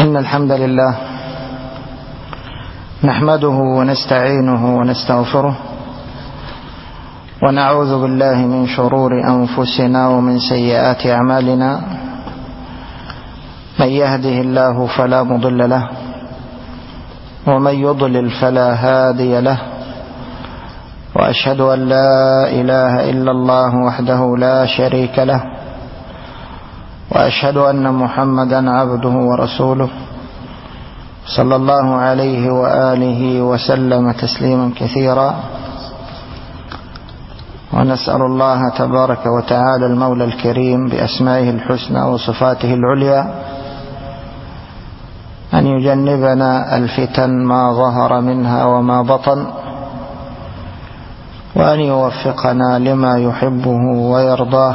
إن الحمد لله نحمده ونستعينه ونستغفره ونعوذ بالله من شرور أنفسنا ومن سيئات أعمالنا. من يهده الله فلا مضل له ومن يضلل فلا هادي له، وأشهد أن لا إله إلا الله وحده لا شريك له، وأشهد أن محمدا عبده ورسوله صلى الله عليه وآله وسلم تسليما كثيرا. ونسأل الله تبارك وتعالى المولى الكريم بأسمائه الحسنى وصفاته العليا أن يجنبنا الفتن ما ظهر منها وما بطن، وأن يوفقنا لما يحبه ويرضاه،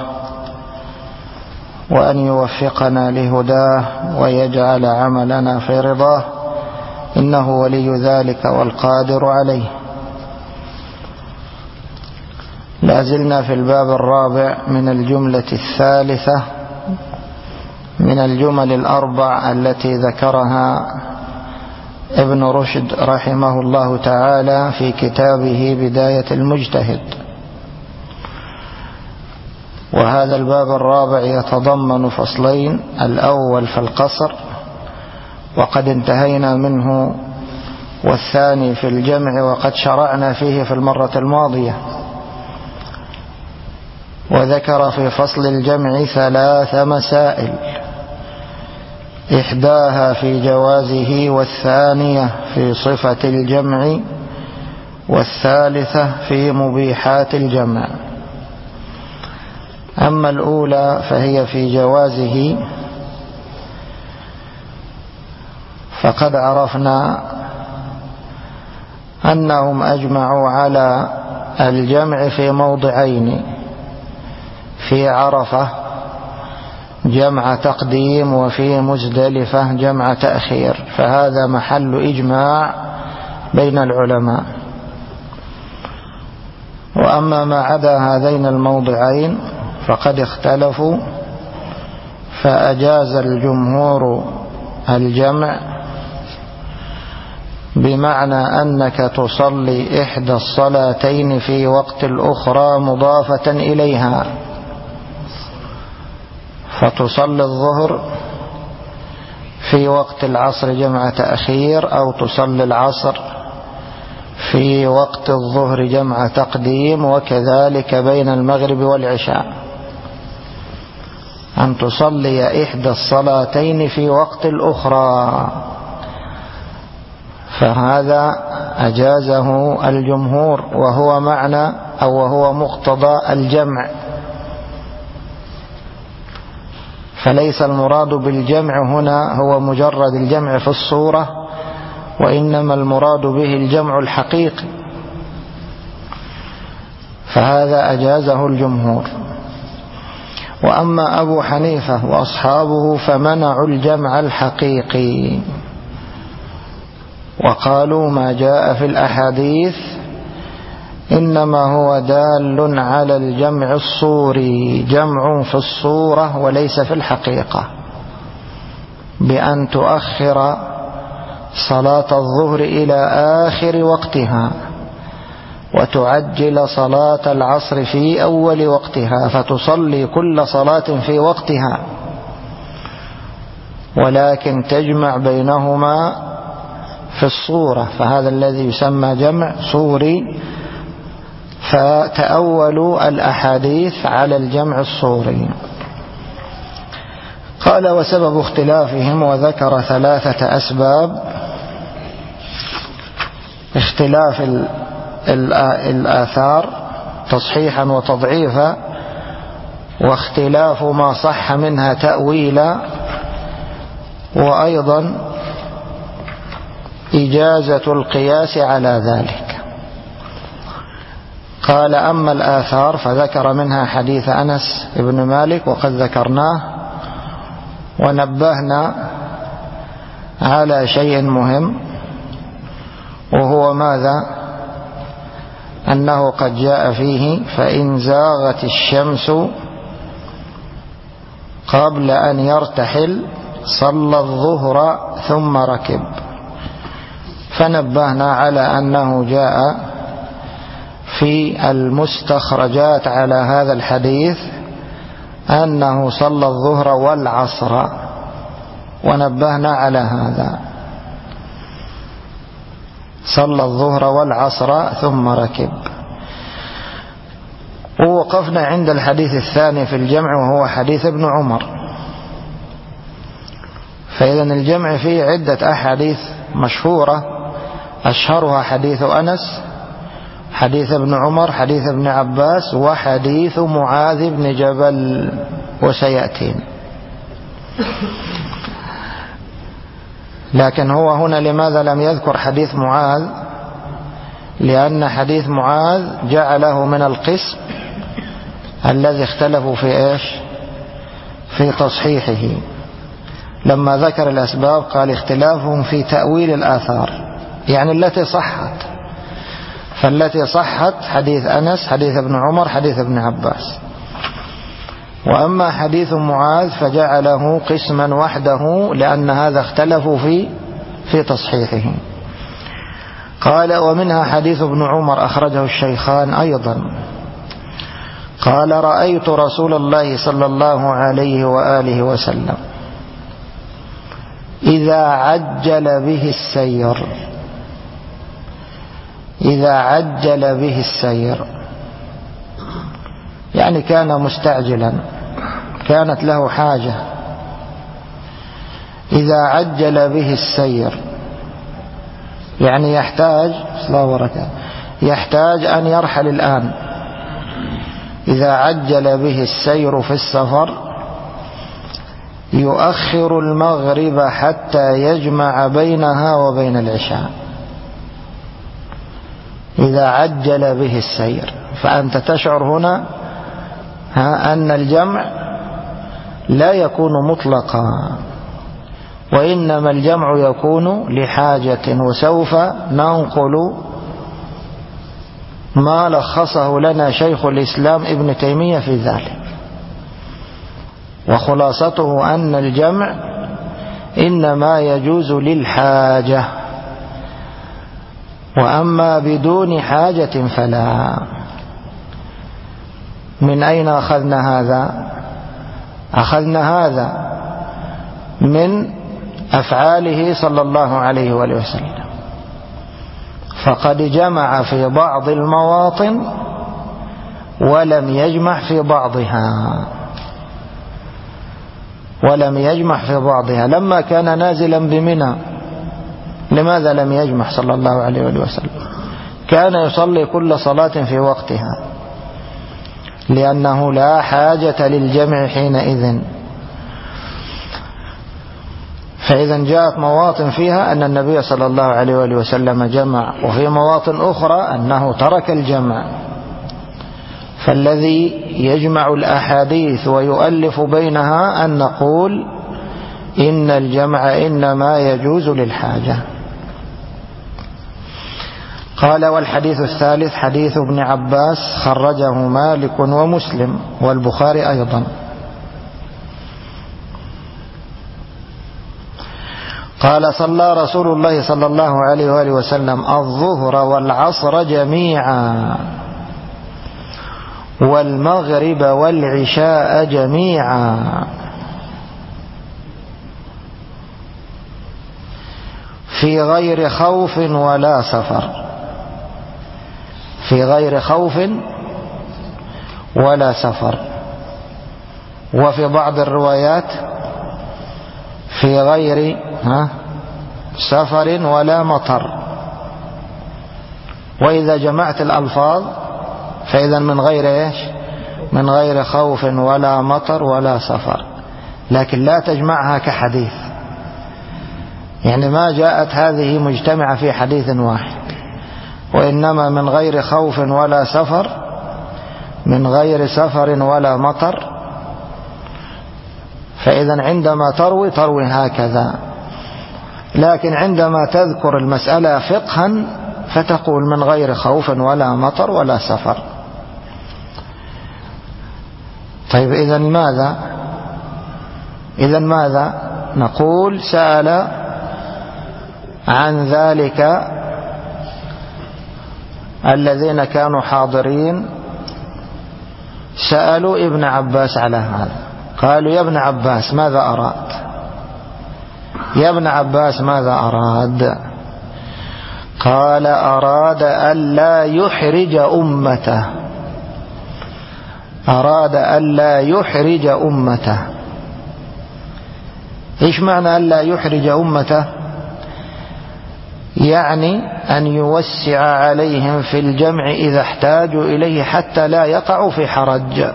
وأن يوفقنا لهداه ويجعل عملنا في رضاه، إنه ولي ذلك والقادر عليه. لازلنا في الباب الرابع من الجملة الثالثة من الجمل الأربع التي ذكرها ابن رشد رحمه الله تعالى في كتابه بداية المجتهد. وهذا الباب الرابع يتضمن فصلين: الأول في القصر وقد انتهينا منه، والثاني في الجمع وقد شرعنا فيه في المرة الماضية. وذكر في فصل الجمع 3 مسائل، إحداها في جوازه، والثانية في صفة الجمع، والثالثة في مبيحات الجمع. أما الأولى فهي في جوازه، فقد عرفنا أنهم أجمعوا على الجمع في موضعين: في عرفة جمع تقديم، وفي مزدلفة جمع تأخير، فهذا محل إجماع بين العلماء. وأما ما عدا هذين الموضعين فقد اختلفوا، فأجاز الجمهور الجمع، بمعنى أنك تصلي إحدى الصلاتين في وقت الأخرى مضافة إليها، فتصلي الظهر في وقت العصر جمع تأخير، أو تصلي العصر في وقت الظهر جمع تقديم، وكذلك بين المغرب والعشاء، أن تصلي إحدى الصلاتين في وقت الأخرى، فهذا أجازه الجمهور، وهو معنى أو وهو مقتضى الجمع. فليس المراد بالجمع هنا هو مجرد الجمع في الصورة، وإنما المراد به الجمع الحقيقي، فهذا أجازه الجمهور. وأما أبو حنيفة وأصحابه فمنعوا الجمع الحقيقي، وقالوا ما جاء في الأحاديث إنما هو دال على الجمع الصوري، جمع في الصورة وليس في الحقيقة، بأن تؤخر صلاة الظهر إلى آخر وقتها، وتعجل صلاة العصر في أول وقتها، فتصلي كل صلاة في وقتها، ولكن تجمع بينهما في الصورة، فهذا الذي يسمى جمع صوري. فتأولوا الأحاديث على الجمع الصوري. قال: وسبب اختلافهم، وذكر 3 أسباب: اختلاف الآثار تصحيحا وتضعيفا، واختلاف ما صح منها تأويلا، وأيضا إجازة القياس على ذلك. قال: أما الآثار فذكر منها حديث أنس بن مالك، وقد ذكرناه، ونبهنا على شيء مهم، وهو ماذا؟ أنه قد جاء فيه: فإن زاغت الشمس قبل أن يرتحل صلى الظهر ثم ركب، فنبهنا على أنه جاء في المستخرجات على هذا الحديث أنه صلى الظهر والعصر، ونبهنا على هذا، صلى الظهر والعصر ثم ركب. ووقفنا عند الحديث الثاني في الجمع وهو حديث ابن عمر. فإذا الجمع فيه عدة أحاديث مشهورة، أشهرها حديث أنس، حديث ابن عمر، حديث ابن عباس، وحديث معاذ بن جبل، وسيأتين. لكن هو هنا لماذا لم يذكر حديث معاذ؟ لأن حديث معاذ جعله من القسم الذي اختلفوا في إيش؟ في تصحيحه. لما ذكر الأسباب قال اختلافهم في تأويل الآثار، يعني التي صحت، فالتي صحت حديث أنس، حديث ابن عمر، حديث ابن عباس. وأما حديث معاذ فجعله قسما وحده لأن هذا اختلفوا في تصحيحه. قال ومنها حديث ابن عمر أخرجه الشيخان أيضا، قال رأيت رسول الله صلى الله عليه وآله وسلم إذا عجل به السير، إذا عجل به السير يعني كان مستعجلا، كانت له حاجة. إذا عجل به السير يعني يحتاج أن يرحل الآن. إذا عجل به السير في السفر يؤخر المغرب حتى يجمع بينها وبين العشاء. إذا عجل به السير، فأنت تشعر هنا أن الجمع لا يكون مطلقا، وإنما الجمع يكون لحاجة. وسوف ننقل ما لخصه لنا شيخ الإسلام ابن تيمية في ذلك، وخلاصته أن الجمع إنما يجوز للحاجة، وأما بدون حاجة فلا. من أين أخذنا هذا؟ أخذنا هذا من أفعاله صلى الله عليه وآله وسلم، فقد جمع في بعض المواطن ولم يجمع في بعضها، ولم يجمع في بعضها. لما كان نازلا بمنى لماذا لم يجمع صلى الله عليه وآله وسلم؟ كان يصلي كل صلاة في وقتها، لأنه لا حاجة للجمع حينئذ. فإذا جاءت مواطن فيها أن النبي صلى الله عليه وآله وسلم جمع، وفي مواطن أخرى أنه ترك الجمع. فالذي يجمع الأحاديث ويؤلف بينها أن نقول إن الجمع إنما يجوز للحاجة. قال والحديث الثالث حديث ابن عباس خرجه مالك ومسلم والبخاري أيضا. قال صلى رسول الله صلى الله عليه وآله وسلم الظهر والعصر جميعا والمغرب والعشاء جميعا في غير خوف ولا سفر، في غير خوف ولا سفر. وفي بعض الروايات في غير سفر ولا مطر. وإذا جمعت الألفاظ فإذا من غير إيش؟ من غير خوف ولا مطر ولا سفر، لكن لا تجمعها كحديث، يعني ما جاءت هذه مجتمعة في حديث واحد، وإنما من غير خوف ولا سفر، من غير سفر ولا مطر. فإذا عندما تروي هكذا، لكن عندما تذكر المسألة فقها فتقول من غير خوف ولا مطر ولا سفر. طيب إذن ماذا نقول سأل عن ذلك الذين كانوا حاضرين، سألوا ابن عباس على هذا، قالوا يا ابن عباس ماذا أراد؟ يا ابن عباس ماذا أراد؟ قال أراد ألا يحرج أمته، أراد ألا يحرج أمته. إيش معنى ألا يحرج أمته؟ يعني أن يوسع عليهم في الجمع إذا احتاجوا إليه حتى لا يقعوا في حرج.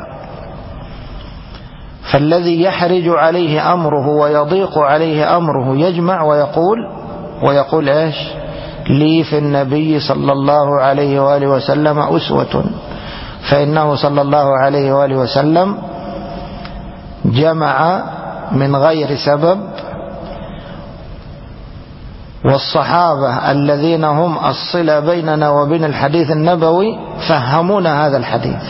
فالذي يحرج عليه أمره ويضيق عليه أمره يجمع ويقول إيش؟ لي في النبي صلى الله عليه وآله وسلم أسوة، فإنه صلى الله عليه وآله وسلم جمع من غير سبب، والصحابة الذين هم الصلة بيننا وبين الحديث النبوي فهمونا هذا الحديث.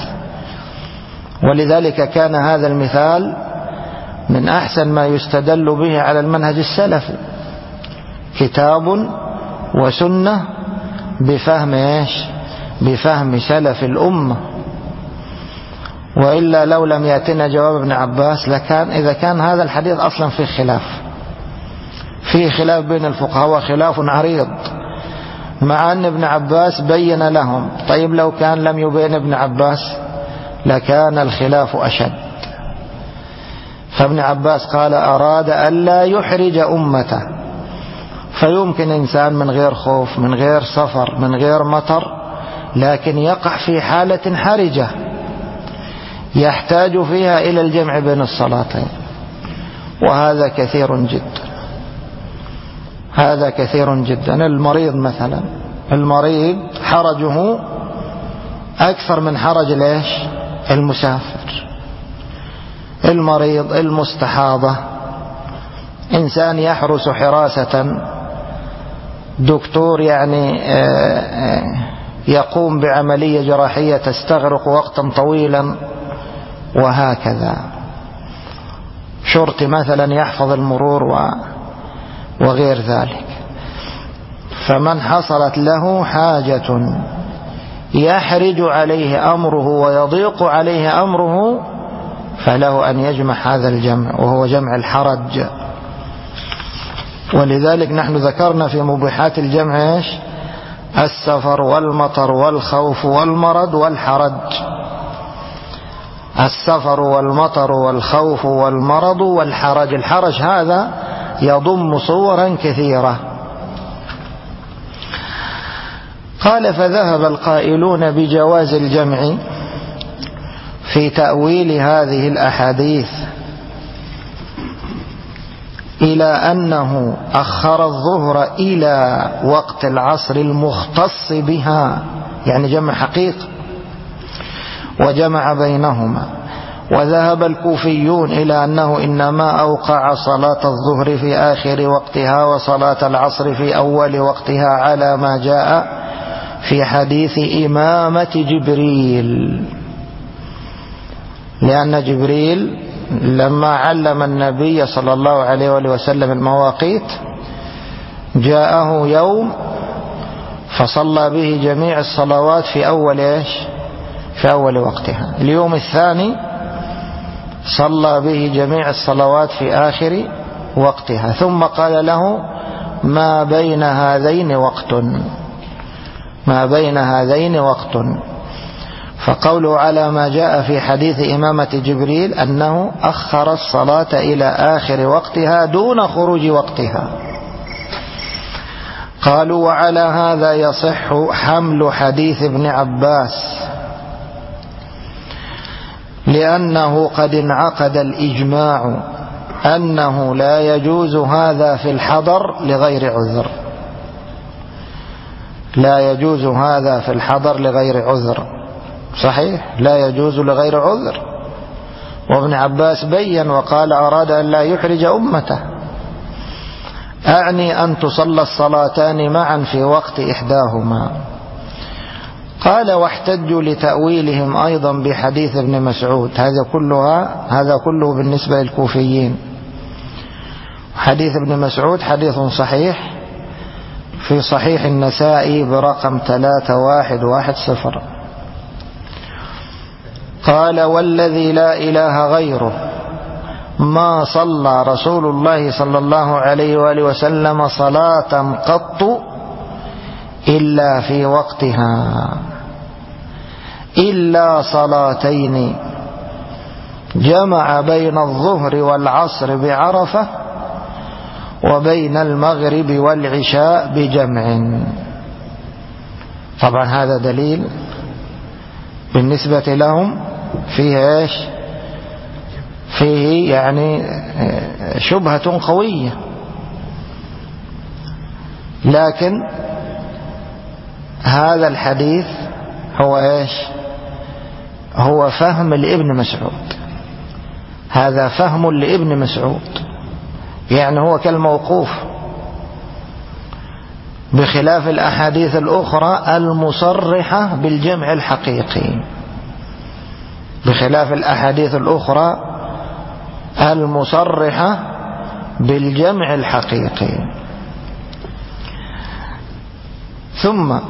ولذلك كان هذا المثال من أحسن ما يستدل به على المنهج السلفي، كتاب وسنة بفهم إيش؟ بفهم سلف الأمة. وإلا لو لم يأتنا جواب ابن عباس لكان إذا كان هذا الحديث أصلا فيه خلاف بين الفقهاء وخلاف عريض، مع أن ابن عباس بين لهم. طيب لو كان لم يبين ابن عباس لكان الخلاف أشد. فابن عباس قال أراد ألا يحرج أمته. فيمكن إنسان من غير خوف، من غير سفر، من غير مطر، لكن يقع في حالة حرجة يحتاج فيها إلى الجمع بين الصلاتين، وهذا كثير جدا، هذا كثير جدا. المريض مثلا، المريض حرجه أكثر من حرج ليش؟ المسافر. المريض، المستحاضة، إنسان يحرس حراسة، دكتور يعني يقوم بعملية جراحية تستغرق وقتا طويلا، وهكذا. شرطي مثلا يحفظ المرور وغير ذلك. فمن حصلت له حاجة يحرج عليه أمره ويضيق عليه أمره فله أن يجمع هذا الجمع، وهو جمع الحرج. ولذلك نحن ذكرنا في مبيحات الجمع إيش؟ السفر والمطر والخوف والمرض والحرج. السفر والمطر والخوف والمرض والحرج. الحرج هذا يضم صورا كثيرة. قال فذهب القائلون بجواز الجمع في تأويل هذه الأحاديث إلى أنه أخر الظهر إلى وقت العصر المختص بها، يعني جمع حقيقة، وجمع بينهما. وذهب الكوفيون إلى أنه إنما أوقع صلاة الظهر في آخر وقتها وصلاة العصر في أول وقتها على ما جاء في حديث إمامة جبريل، لأن جبريل لما علم النبي صلى الله عليه وآله وسلم المواقيت جاءه يوم فصلى به جميع الصلوات في أول إيش؟ في أول وقتها. اليوم الثاني صلى به جميع الصلوات في آخر وقتها، ثم قال له ما بين هذين وقت، ما بين هذين وقت. فقوله على ما جاء في حديث إمامة جبريل أنه أخر الصلاة إلى آخر وقتها دون خروج وقتها. قالوا وعلى هذا يصح حمل حديث ابن عباس، لأنه قد انعقد الإجماع أنه لا يجوز هذا في الحضر لغير عذر، لا يجوز هذا في الحضر لغير عذر. صحيح، لا يجوز لغير عذر. وابن عباس بين وقال أراد أن لا يحرج أمته، أعني أن تصلى الصلاتان معا في وقت إحداهما. قال واحتجوا لتأويلهم أيضا بحديث ابن مسعود. هذا كله بالنسبة للكوفيين. حديث ابن مسعود حديث صحيح في صحيح النسائي برقم 3110. قال: والذي لا إله غيره ما صلى رسول الله صلى الله عليه وآله وسلم صلاة قط إلا في وقتها، إلا صلاتين جمع بين الظهر والعصر بعرفة وبين المغرب والعشاء بجمع. طبعا هذا دليل بالنسبة لهم فيه إيش؟ فيه يعني شبهة قوية، لكن هذا الحديث هو إيش؟ هو فهم لابن مسعود، هذا فهم لابن مسعود، يعني هو كالموقوف، بخلاف الأحاديث الأخرى المصرحة بالجمع الحقيقي، بخلاف الأحاديث الأخرى المصرحة بالجمع الحقيقي. ثم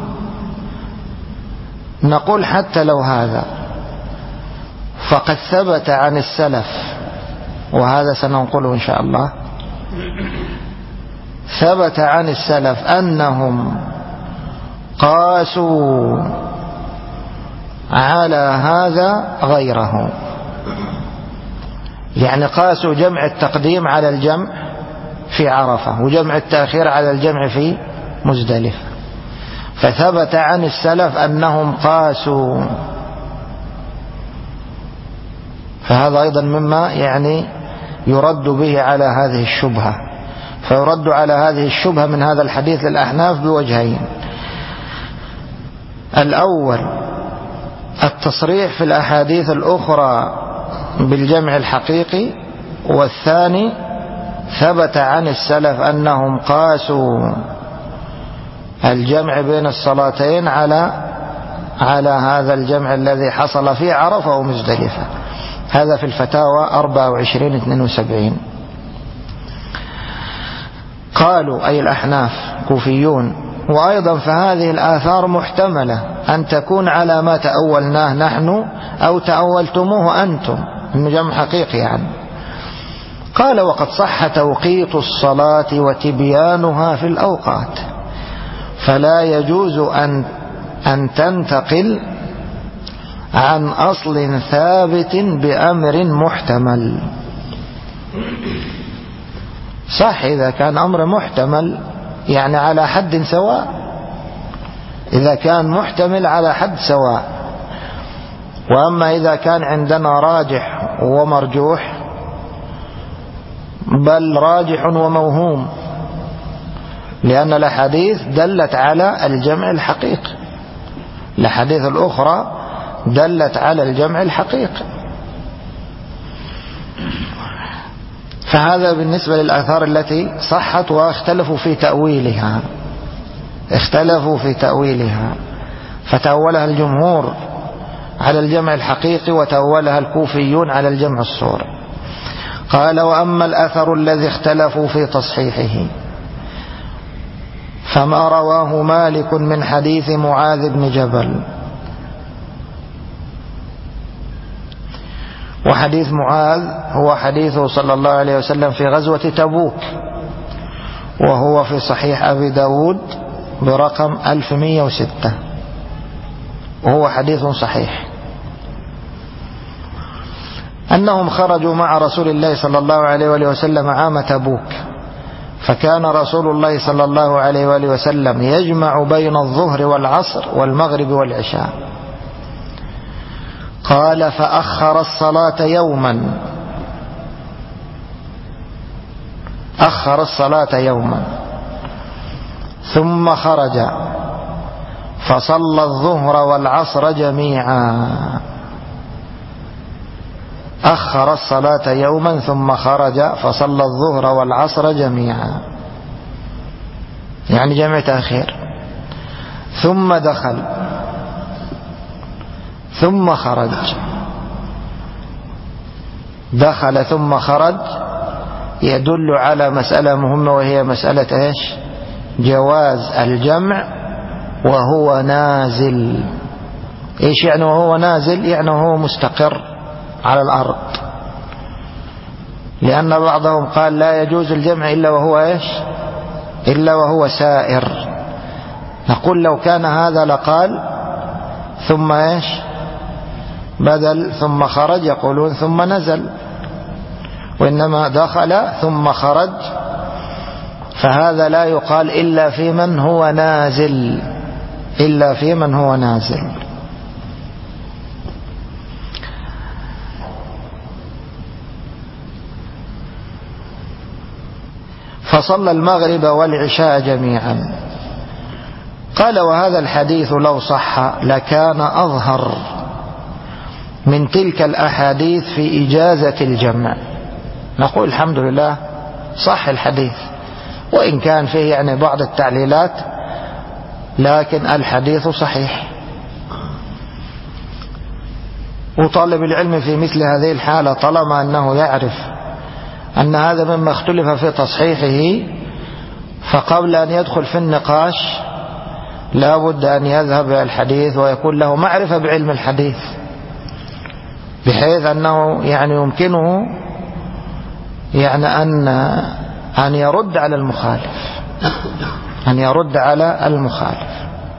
نقول حتى لو هذا فقد ثبت عن السلف، وهذا سننقله إن شاء الله، ثبت عن السلف أنهم قاسوا على هذا غيره، يعني قاسوا جمع التقديم على الجمع في عرفة وجمع التأخير على الجمع في مزدلفة، فثبت عن السلف أنهم قاسوا. فهذا أيضا مما يعني يرد به على هذه الشبهة، فيرد على هذه الشبهة من هذا الحديث للأحناف بوجهين: الأول التصريح في الأحاديث الأخرى بالجمع الحقيقي، والثاني ثبت عن السلف أنهم قاسوا الجمع بين الصلاتين على هذا الجمع الذي حصل في عرفة ومزدلفة. هذا في الفتاوى 24-72. قالوا أي الأحناف كوفيون: وأيضا فهذه الآثار محتملة أن تكون على ما تأولناه نحن أو تأولتموه أنتم، إنه جمع حقيقي يعني. قال: وقد صح توقيت الصلاة وتبيانها في الأوقات، فلا يجوز أن تنتقل عن أصل ثابت بأمر محتمل. صح إذا كان أمر محتمل يعني على حد سواء، إذا كان محتمل على حد سواء. وأما إذا كان عندنا راجح ومرجوح، بل راجح وموهوم، لأن الأحاديث دلت على الجمع الحقيقي، الأحاديث الأخرى دلت على الجمع الحقيقي. فهذا بالنسبة للآثار التي صحت، واختلفوا في تأويلها، اختلفوا في تأويلها، فتأولها الجمهور على الجمع الحقيقي وتأولها الكوفيون على الجمع الصوري. قال: وأما الأثر الذي اختلفوا في تصحيحه فما رواه مالك من حديث معاذ بن جبل. وحديث معاذ هو حديثه صلى الله عليه وسلم في غزوة تبوك، وهو في صحيح أبي داود برقم 1106، وهو حديث صحيح، أنهم خرجوا مع رسول الله صلى الله عليه وآله وسلم عام تبوك، فكان رسول الله صلى الله عليه وآله وسلم يجمع بين الظهر والعصر والمغرب والعشاء. قال: فأخر الصلاة يوما، أخر الصلاة يوما، ثم خرج فصلى الظهر والعصر جميعا. أخر الصلاة يوما ثم خرج فصلى الظهر والعصر جميعا، يعني جمع تأخير. ثم دخل ثم خرج، دخل ثم خرج، يدل على مسألة مهمة، وهي مسألة إيش؟ جواز الجمع وهو نازل. إيش يعني وهو نازل؟ يعني وهو مستقر على الأرض، لأن بعضهم قال لا يجوز الجمع إلا وهو إيش؟ إلا وهو سائر. نقول لو كان هذا لقال ثم إيش؟ بدل ثم خرج، يقولون ثم نزل، وإنما دخل ثم خرج، فهذا لا يقال إلا في من هو نازل، إلا في من هو نازل. فصلى المغرب والعشاء جميعا. قال وهذا الحديث لو صح لكان أظهر من تلك الأحاديث في إجازة الجمع. نقول الحمد لله صح الحديث، وإن كان فيه يعني بعض التعليلات، لكن الحديث صحيح. وطالب العلم في مثل هذه الحالة طالما أنه يعرف أن هذا مما اختلف في تصحيحه، فقبل أن يدخل في النقاش لا بد أن يذهب إلى الحديث ويكون له معرفة بعلم الحديث، بحيث أنه يعني يمكنه يعني أن يرد على المخالف، أن يرد على المخالف.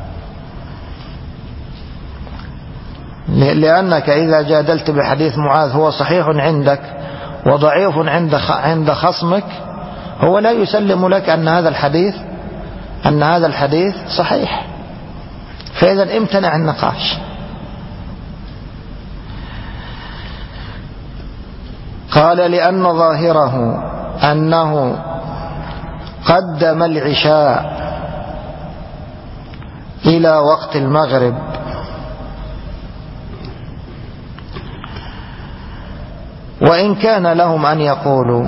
لأنك إذا جادلت بحديث معاذ هو صحيح عندك وضعيف عند خصمك، هو لا يسلم لك أن هذا الحديث صحيح، فإذا امتنع النقاش. قال لأن ظاهره أنه قدم العشاء إلى وقت المغرب، وإن كان لهم أن يقولوا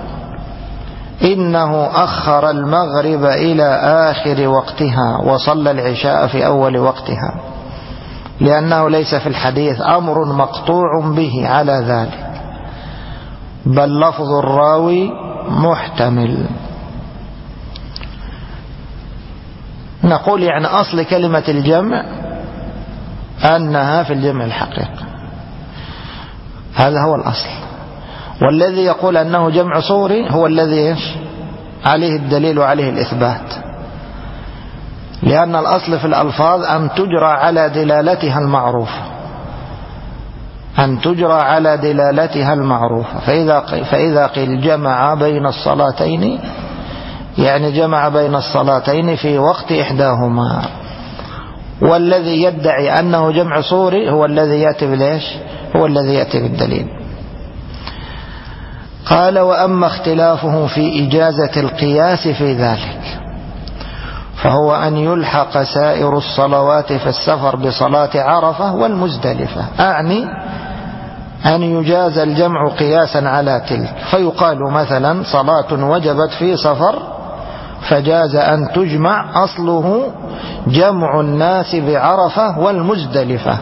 إنه أخر المغرب إلى آخر وقتها وصلى العشاء في أول وقتها، لأنه ليس في الحديث أمر مقطوع به على ذلك، بل لفظ الراوي محتمل. نقول يعني أصل كلمة الجمع أنها في الجمع الحقيقي، هذا هو الأصل. والذي يقول أنه جمع صوري هو الذي عليه الدليل وعليه الإثبات، لأن الأصل في الألفاظ أن تجرى على دلالتها المعروفة، أن تجرى على دلالتها المعروفة. فإذا قيل جمع بين الصلاتين، يعني جمع بين الصلاتين في وقت إحداهما. والذي يدعي أنه جمع صوري هو الذي يأتي بالإيش؟ هو الذي يأتي بالدليل. قال وأما اختلافه في إجازة القياس في ذلك، فهو أن يلحق سائر الصلوات في السفر بصلاة عرفة والمزدلفة، أعني أن يجاز الجمع قياسا على تلك، فيقال مثلا صلاة وجبت في سفر فجاز أن تجمع، أصله جمع الناس بعرفة والمزدلفة.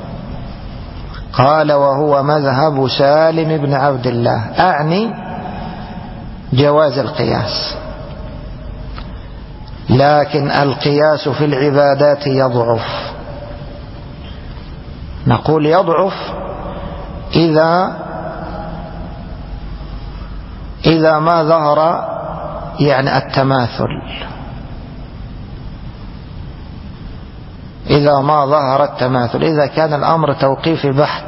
قال وهو مذهب سالم بن عبد الله، أعني جواز القياس، لكن القياس في العبادات يضعف. نقول يضعف إذا ما ظهر يعني التماثل، إذا ما ظهر التماثل، إذا كان الأمر توقيفي بحت.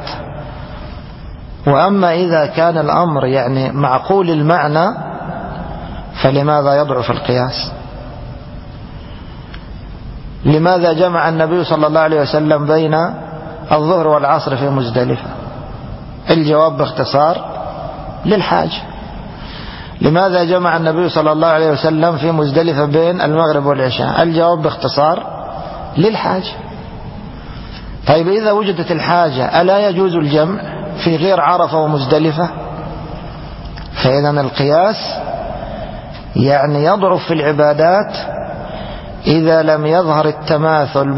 وأما إذا كان الأمر يعني معقول المعنى، فلماذا يضعف القياس؟ لماذا جمع النبي صلى الله عليه وسلم بين الظهر والعصر في مزدلفة؟ الجواب باختصار للحاجة. لماذا جمع النبي صلى الله عليه وسلم في مزدلفة بين المغرب والعشاء؟ الجواب باختصار للحاجة. طيب إذا وجدت الحاجة ألا يجوز الجمع في غير عرفة ومزدلفة؟ فإذا القياس يعني يضعف في العبادات إذا لم يظهر التماثل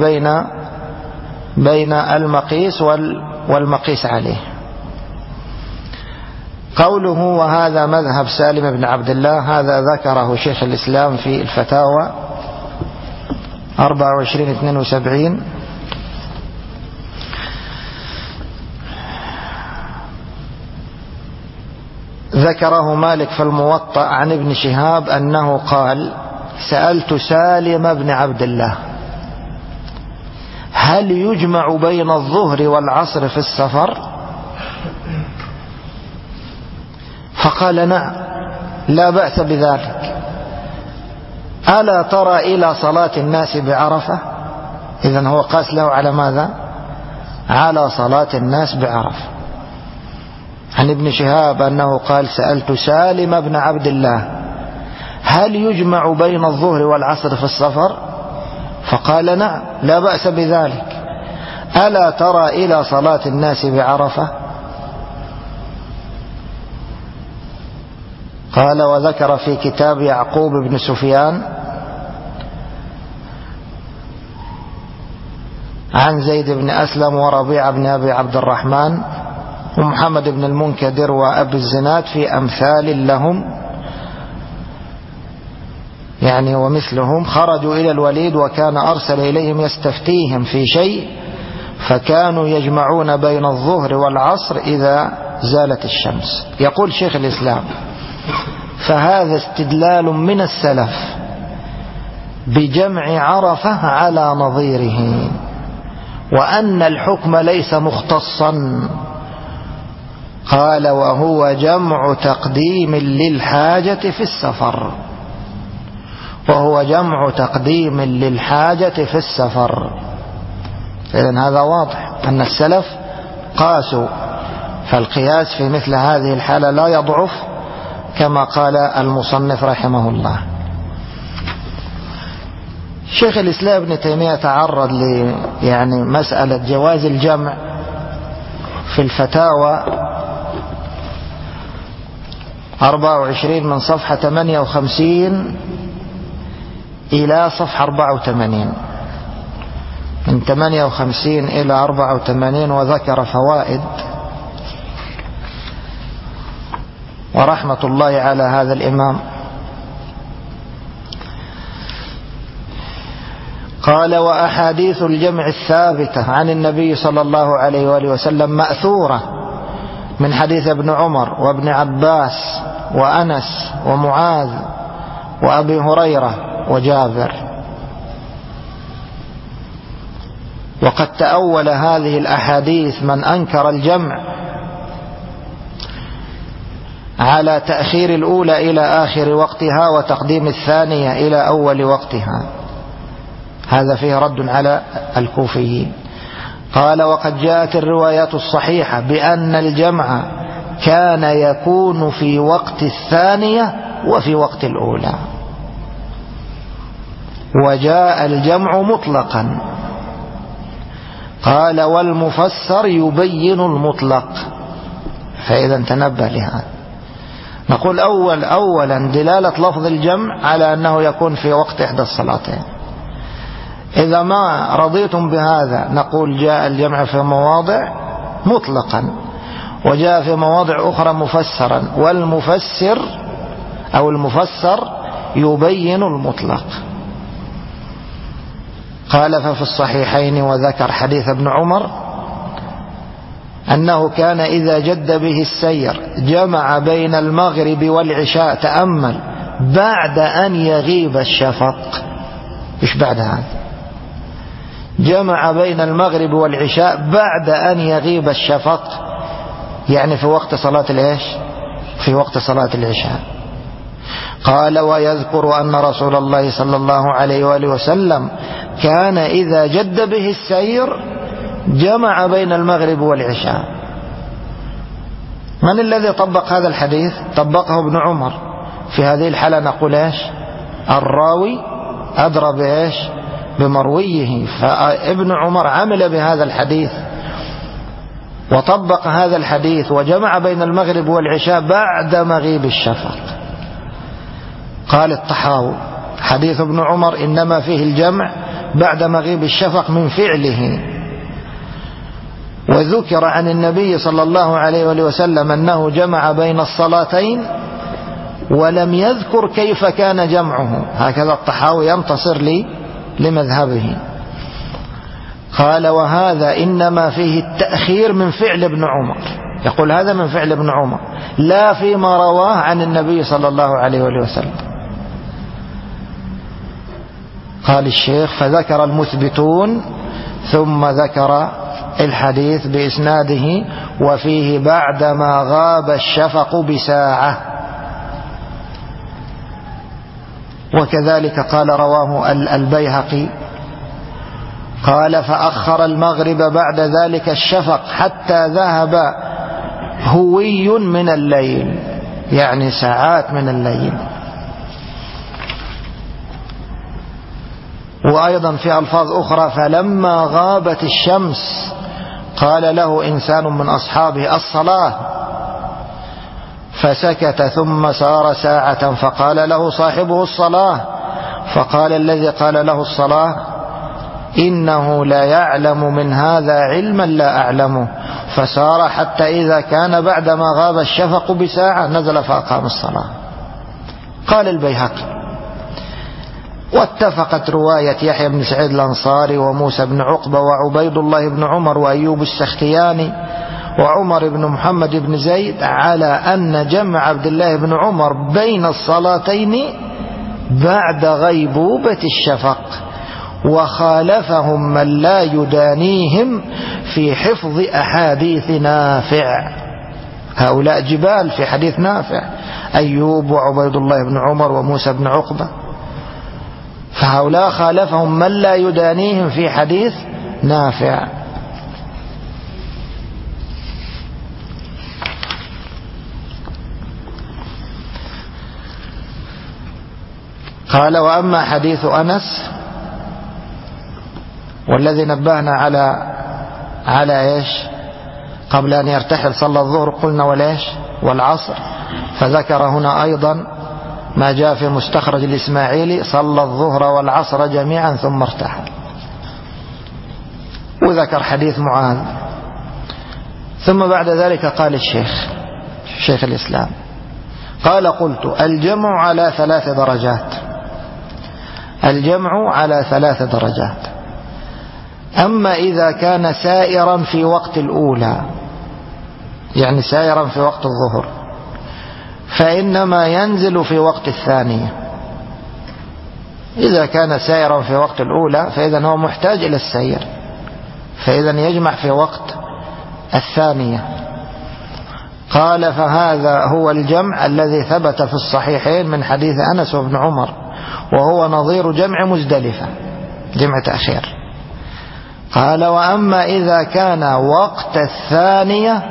بين المقيس والمقيس عليه. قوله وهذا مذهب سالم بن عبد الله، هذا ذكره شيخ الإسلام في الفتاوى 24-72. ذكره مالك في الموطأ عن ابن شهاب أنه قال: سألت سالم بن عبد الله هل يجمع بين الظهر والعصر في السفر؟ فقال: نعم، لا بأس بذلك. ألا ترى إلى صلاة الناس بعرفة؟ إذن هو قاس له على ماذا؟ على صلاة الناس بعرفة. عن ابن شهاب أنه قال: سألت سالم بن عبد الله هل يجمع بين الظهر والعصر في السفر؟ فقال: نعم، لا بأس بذلك. ألا ترى إلى صلاة الناس بعرفة؟ قال: وذكر في كتاب يعقوب بن سفيان عن زيد بن أسلم وربيع بن أبي عبد الرحمن ومحمد بن المنكدر وأبي الزناد في أمثال لهم، يعني ومثلهم، خرجوا إلى الوليد وكان أرسل إليهم يستفتيهم في شيء فكانوا يجمعون بين الظهر والعصر إذا زالت الشمس. يقول شيخ الإسلام: فهذا استدلال من السلف بجمع عرفة على نظيره، وأن الحكم ليس مختصا. قال: وهو جمع تقديم للحاجة في السفر، وهو جمع تقديم للحاجة في السفر. إذن هذا واضح أن السلف قاسوا، فالقياس في مثل هذه الحالة لا يضعف كما قال المصنف رحمه الله. شيخ الإسلام ابن تيمية تعرض يعني مسألة جواز الجمع في الفتاوى 24 من صفحة 58 إلى صفحة 84، من 58 إلى 84، وذكر فوائد، ورحمة الله على هذا الإمام. قال: وأحاديث الجمع الثابتة عن النبي صلى الله عليه وآله وسلم مأثورة من حديث ابن عمر وابن عباس وأنس ومعاذ وأبي هريرة وجابر. وقد تأول هذه الأحاديث من أنكر الجمع على تأخير الأولى إلى آخر وقتها وتقديم الثانية إلى أول وقتها، هذا فيه رد على الكوفيين. قال: وقد جاءت الروايات الصحيحة بأن الجمع كان يكون في وقت الثانية وفي وقت الأولى، وجاء الجمع مطلقا. قال: والمفسر يبين المطلق. فإذا تنبه لهذا. نقول أولا دلالة لفظ الجمع على أنه يكون في وقت إحدى الصلاتين. إذا ما رضيتم بهذا نقول جاء الجمع في مواضع مطلقا، وجاء في مواضع أخرى مفسرا، والمفسر أو المفسر يبين المطلق. قال: ففي الصحيحين، وذكر حديث ابن عمر أنه كان إذا جد به السير جمع بين المغرب والعشاء، تأمل، بعد أن يغيب الشفق. إيش بعد هذا؟ جمع بين المغرب والعشاء بعد أن يغيب الشفق، يعني في وقت صلاة الإيش؟ في وقت صلاة العشاء. قال: ويذكر أن رسول الله صلى الله عليه وآله وسلم كان إذا جد به السير جمع بين المغرب والعشاء. من الذي طبق هذا الحديث؟ طبقه ابن عمر. في هذه الحالة نقول إيش؟ الراوي أدرى بإيش؟ بمرويه. فابن عمر عمل بهذا الحديث وطبق هذا الحديث وجمع بين المغرب والعشاء بعد مغيب الشفق. قال الطحاوي: حديث ابن عمر إنما فيه الجمع بعد مغيب الشفق من فعله، وذكر عن النبي صلى الله عليه وسلم أنه جمع بين الصلاتين ولم يذكر كيف كان جمعه. هكذا الطحاوي ينتصر لمذهبه. قال وهذا إنما فيه التأخير من فعل ابن عمر. يقول هذا من فعل ابن عمر لا فيما رواه عن النبي صلى الله عليه وسلم. قال الشيخ فذكر المثبتون ثم ذكر الحديث بإسناده وفيه بعدما غاب الشفق بساعة. وكذلك قال رواه البيهقي قال فأخر المغرب بعد ذلك الشفق حتى ذهب هوي من الليل، يعني ساعات من الليل. وأيضا في ألفاظ أخرى فلما غابت الشمس قال له إنسان من أصحابه الصلاة فسكت ثم سار ساعة فقال له صاحبه الصلاة فقال الذي قال له الصلاة إنه لا يعلم من هذا علما لا أعلمه. فسار حتى إذا كان بعدما غاب الشفق بساعة نزل فأقام الصلاة. قال البيهقي واتفقت رواية يحيى بن سعيد الأنصاري وموسى بن عقبة وعبيد الله بن عمر وأيوب السختياني وعمر بن محمد بن زيد على أن جمع عبد الله بن عمر بين الصلاتين بعد غيبوبة الشفق، وخالفهم من لا يدانيهم في حفظ أحاديث نافع. هؤلاء جبال في حديث نافع، أيوب وعبيد الله بن عمر وموسى بن عقبة، فهؤلاء خالفهم من لا يدانيهم في حديث نافع. قال وأما حديث أنس والذي نبهنا على إيش قبل أن يرتحل صلى الظهر قلنا وليش والعصر، فذكر هنا أيضا ما جاء في مستخرج الإسماعيلي صلى الظهر والعصر جميعا ثم ارتحل. وذكر حديث معاذ. ثم بعد ذلك قال شيخ الإسلام قال قلت الجمع على 3 درجات. الجمع على 3 درجات. أما إذا كان سائرا في وقت الأولى، يعني سائرا في وقت الظهر، فإنما ينزل في وقت الثانية. إذا كان سائرا في وقت الأولى فإذا هو محتاج إلى السير، فإذا يجمع في وقت الثانية. قال فهذا هو الجمع الذي ثبت في الصحيحين من حديث أنس وابن عمر، وهو نظير جمع مزدلفة، جمع تأخير. قال وأما إذا كان وقت الثانية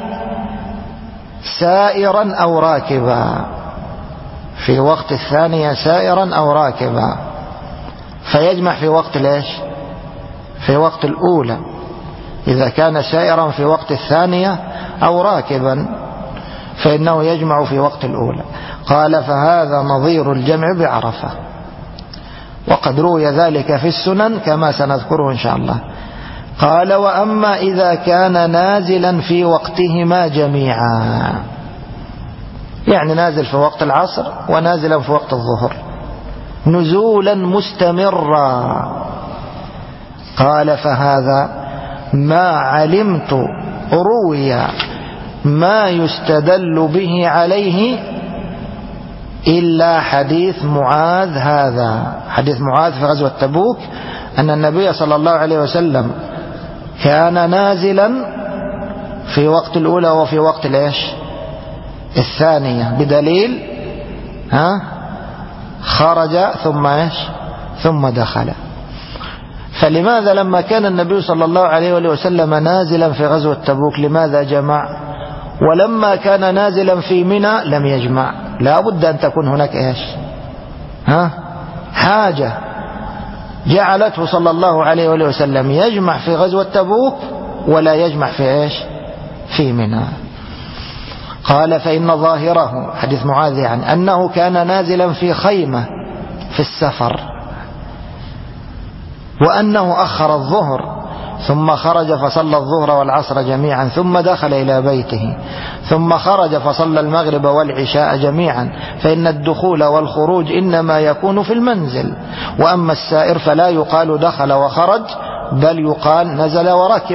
سائرا أو راكبا، في وقت الثانية سائرا أو راكبا، فيجمع في وقت ليش؟ في وقت الأولى. إذا كان سائرا في وقت الثانية أو راكبا فإنه يجمع في وقت الأولى. قال فهذا نظير الجمع بعرفة، وقد روي ذلك في السنن كما سنذكره إن شاء الله. قال وأما إذا كان نازلا في وقتهما جميعا، يعني نازل في وقت العصر ونازلا في وقت الظهر نزولا مستمرا، قال فهذا ما علمت روي ما يستدل به عليه إلا حديث معاذ. هذا حديث معاذ في غزوة تبوك أن النبي صلى الله عليه وسلم كان نازلا في وقت الأولى وفي وقت الإيش الثانية، بدليل خرج ثم إيش ثم دخل. فلماذا لما كان النبي صلى الله عليه وسلم نازلا في غزوة تبوك لماذا جمع، ولما كان نازلا في منى لم يجمع؟ لا بد أن تكون هناك إيش حاجة جعلته صلى الله عليه وسلم يجمع في غزوة تبوك ولا يجمع في إيش في منى. قال فإن ظاهره حديث معاذ يعني أنه كان نازلا في خيمة في السفر، وأنه أخر الظهر ثم خرج فصلى الظهر والعصر جميعا ثم دخل إلى بيته ثم خرج فصلى المغرب والعشاء جميعا، فإن الدخول والخروج إنما يكون في المنزل، وأما السائر فلا يقال دخل وخرج بل يقال نزل وركب.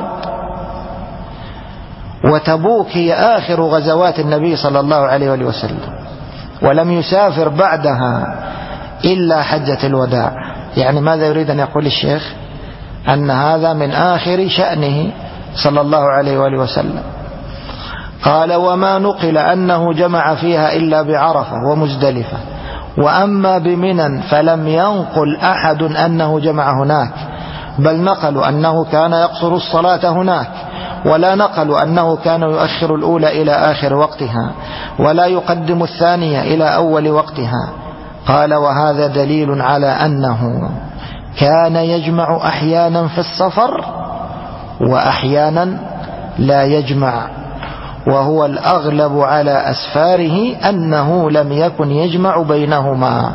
وتبوك هي آخر غزوات النبي صلى الله عليه وسلم، ولم يسافر بعدها إلا حجة الوداع. يعني ماذا يريد أن يقول الشيخ؟ أن هذا من آخر شأنه صلى الله عليه وآله وسلم. قال: وما نقل أنه جمع فيها إلا بعرفة ومزدلفة، وأما بمنى فلم ينقل أحد أنه جمع هناك، بل نقلوا أنه كان يقصر الصلاة هناك، ولا نقلوا أنه كان يؤخر الأولى إلى آخر وقتها، ولا يقدم الثانية إلى أول وقتها. قال: وهذا دليل على أنه كان يجمع أحيانا في السفر وأحيانا لا يجمع، وهو الأغلب على أسفاره أنه لم يكن يجمع بينهما.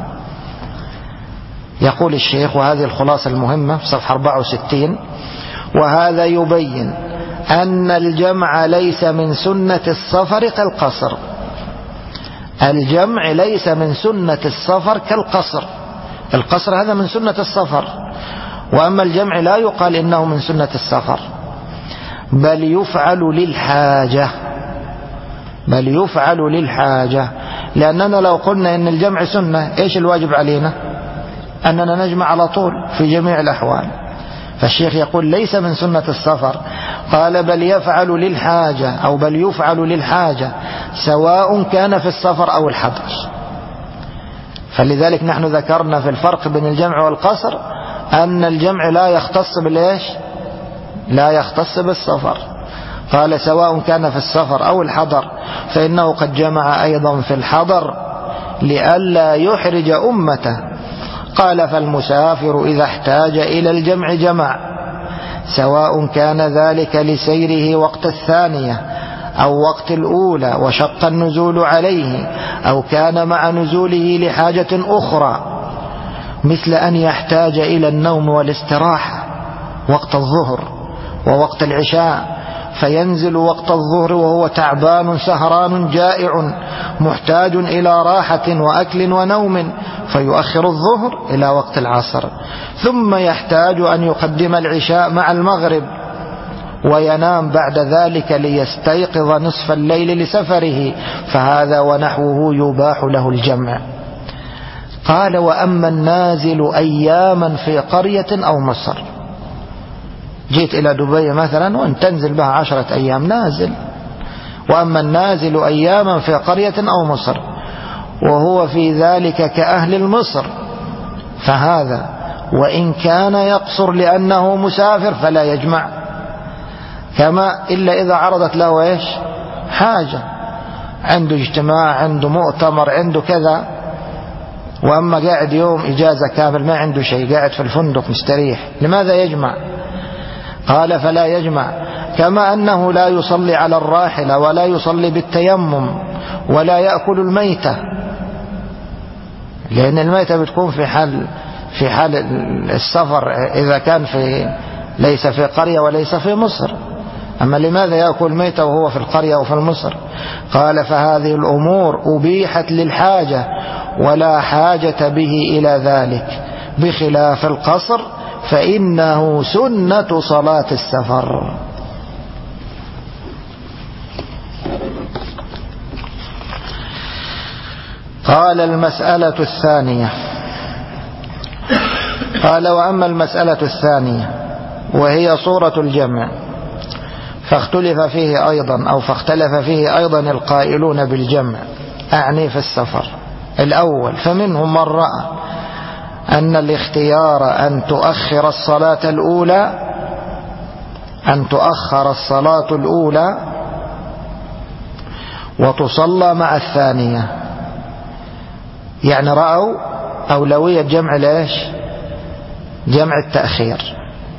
يقول الشيخ، وهذه الخلاصة المهمة في صفحة 64: وهذا يبين أن الجمع ليس من سنة السفر كالقصر. الجمع ليس من سنة السفر كالقصر. القصر هذا من سنة السفر، وأما الجمع لا يقال إنه من سنة السفر، بل يفعل للحاجة. بل يفعل للحاجة، لأننا لو قلنا إن الجمع سنة، إيش الواجب علينا؟ أننا نجمع على طول في جميع الأحوال. فالشيخ يقول ليس من سنة السفر. قال: بل يفعل للحاجة، أو بل يفعل للحاجة، سواء كان في السفر أو الحضر. فلذلك نحن ذكرنا في الفرق بين الجمع والقصر أن الجمع لا يختص بالإيش؟ لا يختص بالسفر. قال: سواء كان في السفر أو الحضر، فإنه قد جمع أيضا في الحضر لئلا يحرج أمته. قال: فالمسافر إذا احتاج إلى الجمع جمع، سواء كان ذلك لسيره وقت الثانية أو وقت الأولى وشق النزول عليه، أو كان مع نزوله لحاجة أخرى، مثل أن يحتاج إلى النوم والاستراحة وقت الظهر ووقت العشاء، فينزل وقت الظهر وهو تعبان سهران جائع محتاج إلى راحة وأكل ونوم، فيؤخر الظهر إلى وقت العصر، ثم يحتاج أن يقدم العشاء مع المغرب وينام بعد ذلك ليستيقظ نصف الليل لسفره، فهذا ونحوه يباح له الجمع. قال: وأما النازل أياما في قرية أو مصر، جيت إلى دبي مثلا وأن تنزل بها 10 أيام نازل. وأما النازل أياما في قرية أو مصر وهو في ذلك كأهل المصر، فهذا وإن كان يقصر لأنه مسافر فلا يجمع، كما إلا إذا عرضت له إيش؟ حاجة، عنده اجتماع، عنده مؤتمر، عنده كذا. وأما قاعد يوم إجازة كامل ما عنده شيء، قاعد في الفندق مستريح، لماذا يجمع؟ قال: فلا يجمع. كما أنه لا يصلي على الراحلة ولا يصلي بالتيمم ولا يأكل الميتة، لأن الميتة بتكون في حال السفر إذا كان ليس في قرية وليس في مصر. أما لماذا يأكل ميتة وهو في القرية وفي مصر؟ قال: فهذه الأمور أبيحت للحاجة ولا حاجة به إلى ذلك، بخلاف القصر فإنه سنة صلاة السفر. قال: المسألة الثانية. قال: وأما المسألة الثانية وهي صورة الجمع، فاختلف فيه أيضا القائلون بالجمع، أعني في السفر. الأول: فمنهم من رأى أن الاختيار أن تؤخر الصلاة الأولى وتصلى مع الثانية، يعني رأوا أولوية جمع ليش؟ جمع التأخير.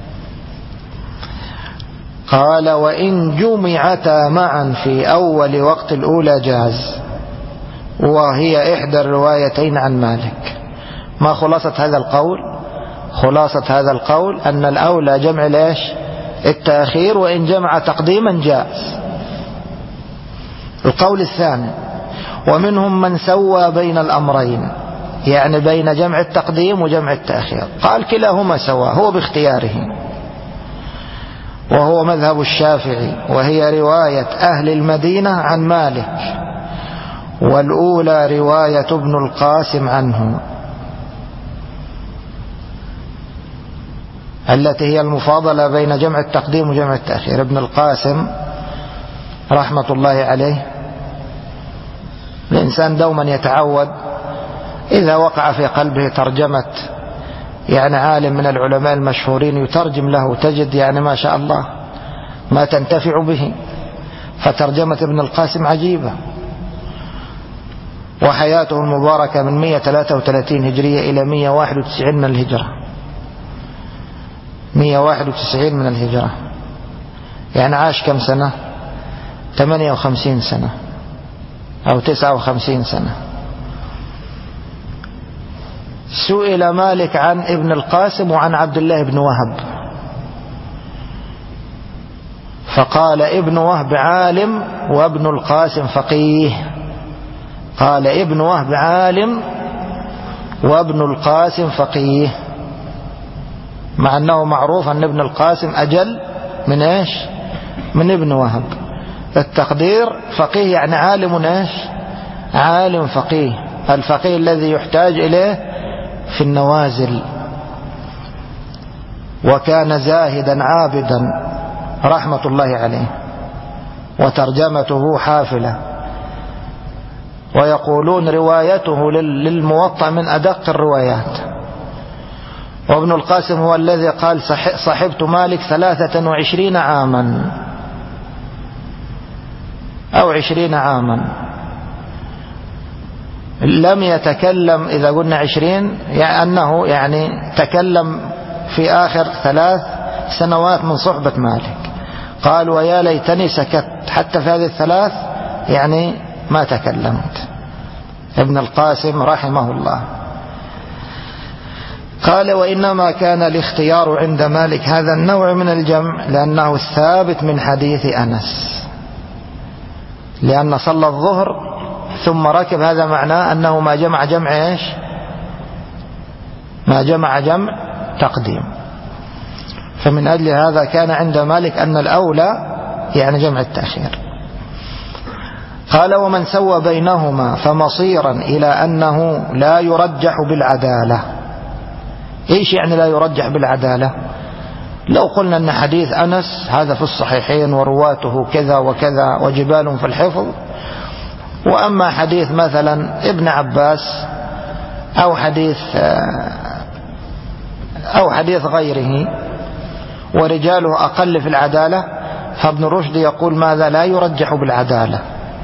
قال: وإن جمعتا معا في أول وقت الأولى جاز، وهي إحدى الروايتين عن مالك. ما خلاصة هذا القول؟ خلاصة هذا القول أن الأولى جمع ليش؟ التأخير، وإن جمع تقديما جاز. القول الثاني: ومنهم من سوى بين الأمرين، يعني بين جمع التقديم وجمع التأخير، قال كلاهما سواء، هو باختياره، وهو مذهب الشافعي، وهي رواية أهل المدينة عن مالك، والأولى رواية ابن القاسم عنه التي هي المفاضلة بين جمع التقديم وجمع التأخير. ابن القاسم رحمة الله عليه الإنسان دوما يتعود إذا وقع في قلبه ترجمة يعني عالم من العلماء المشهورين يترجم له، تجد يعني ما شاء الله ما تنتفع به. فترجمة ابن القاسم عجيبة، وحياته المباركة من 133 هجرية إلى 191 من الهجرة، 191 من الهجرة، يعني عاش كم سنة؟ 58 سنة أو 59 سنة. سئل مالك عن ابن القاسم وعن عبد الله بن وهب، فقال ابن وهب عالم وابن القاسم فقيه. قال ابن وهب عالم وابن القاسم فقيه، مع أنه معروف أن ابن القاسم أجل من إيش؟ من ابن وهب. التقدير فقيه يعني عالم إيش؟ عالم فقيه، الفقيه الذي يحتاج إليه في النوازل. وكان زاهدا عابدا رحمة الله عليه، وترجمته حافلة، ويقولون روايته للموطأ من أدق الروايات. وابن القاسم هو الذي قال صحبت مالك 23 عاما أو 20 عاما، لم يتكلم، إذا قلنا 20 يعني أنه يعني تكلم في آخر 3 سنوات من صحبة مالك. قال ويا ليتني سكت حتى في هذه 3 يعني ما تكلمت. ابن القاسم رحمه الله قال وإنما كان الاختيار عند مالك هذا النوع من الجمع لأنه الثابت من حديث أنس، لأن صلى الظهر ثم ركب، هذا معناه أنه ما جمع جمع إيش؟ ما جمع جمع تقديم. فمن أجل هذا كان عند مالك أن الأولى يعني جمع التأخير. قال ومن سوى بينهما فمصيرا إلى أنه لا يرجح بالعدالة. إيش يعني لا يرجح بالعدالة؟ لو قلنا أن حديث أنس هذا في الصحيحين ورواته كذا وكذا وجبال في الحفظ، وأما حديث مثلا ابن عباس أو حديث غيره ورجاله أقل في العدالة، فابن رشد يقول ماذا؟ لا يرجح بالعدالة،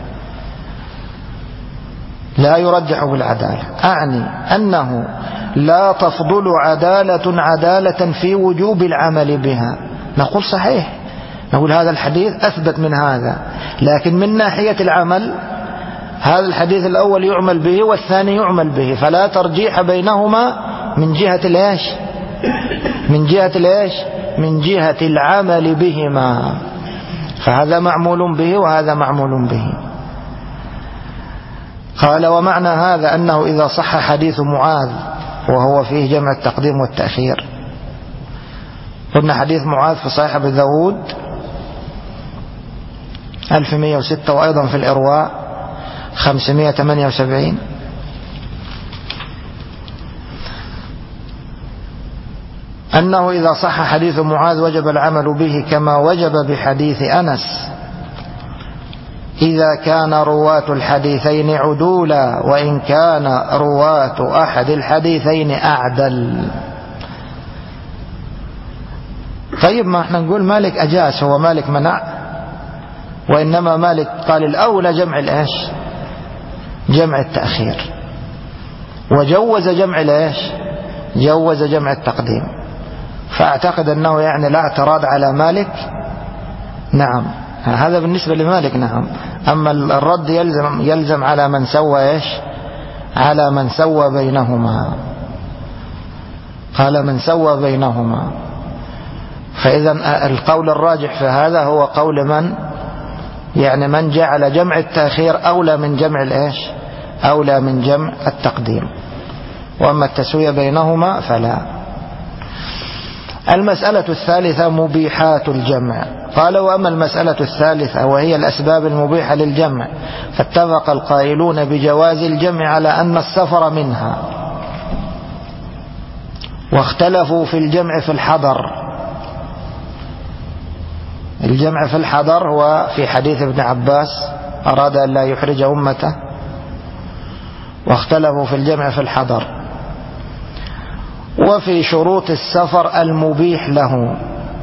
لا يرجح بالعدالة، أعني أنه لا تفضل عدالة في وجوب العمل بها. نقول صحيح، نقول هذا الحديث أثبت من هذا، لكن من ناحية العمل هذا الحديث الأول يعمل به والثاني يعمل به، فلا ترجيح بينهما من جهة الإيش؟ من جهة العمل بهما، فهذا معمول به وهذا معمول به. قال ومعنى هذا أنه إذا صح حديث معاذ وهو فيه جمع التقديم والتأخير، قلنا حديث معاذ في صحيح أبي داود 1106، وأيضا في الإرواء 578، أنه إذا صح حديث معاذ وجب العمل به كما وجب بحديث أنس إذا كان رواة الحديثين عدولا، وإن كان رواة أحد الحديثين أعدل. طيب ما احنا نقول مالك أجاز، هو مالك منع، وإنما مالك قال الأولى جمع الإيش؟ جمع التأخير، وجوز جمع الإيش؟ جوز جمع التقديم. فأعتقد أنه يعني لا اعتراض على مالك، نعم هذا بالنسبة لمالك نعم. أما الرد يلزم على من سوى إيش؟ على من سوى بينهما. قال من سوى بينهما، فإذا القول الراجح في هذا هو قول من جعل جمع التأخير أولى من جمع أولى من جمع التقديم. وأما التسوية بينهما فلا. المسألة الثالثة مبيحات الجمع. قال: وأما المسألة الثالثة وهي الأسباب المبيحة للجمع، فاتفق القائلون بجواز الجمع على أن السفر منها، واختلفوا في الجمع في الحضر. الجمع في الحضر هو في حديث ابن عباس: أراد أن لا يحرج أمته. واختلفوا في الجمع في الحضر. وفي شروط السفر المبيح له،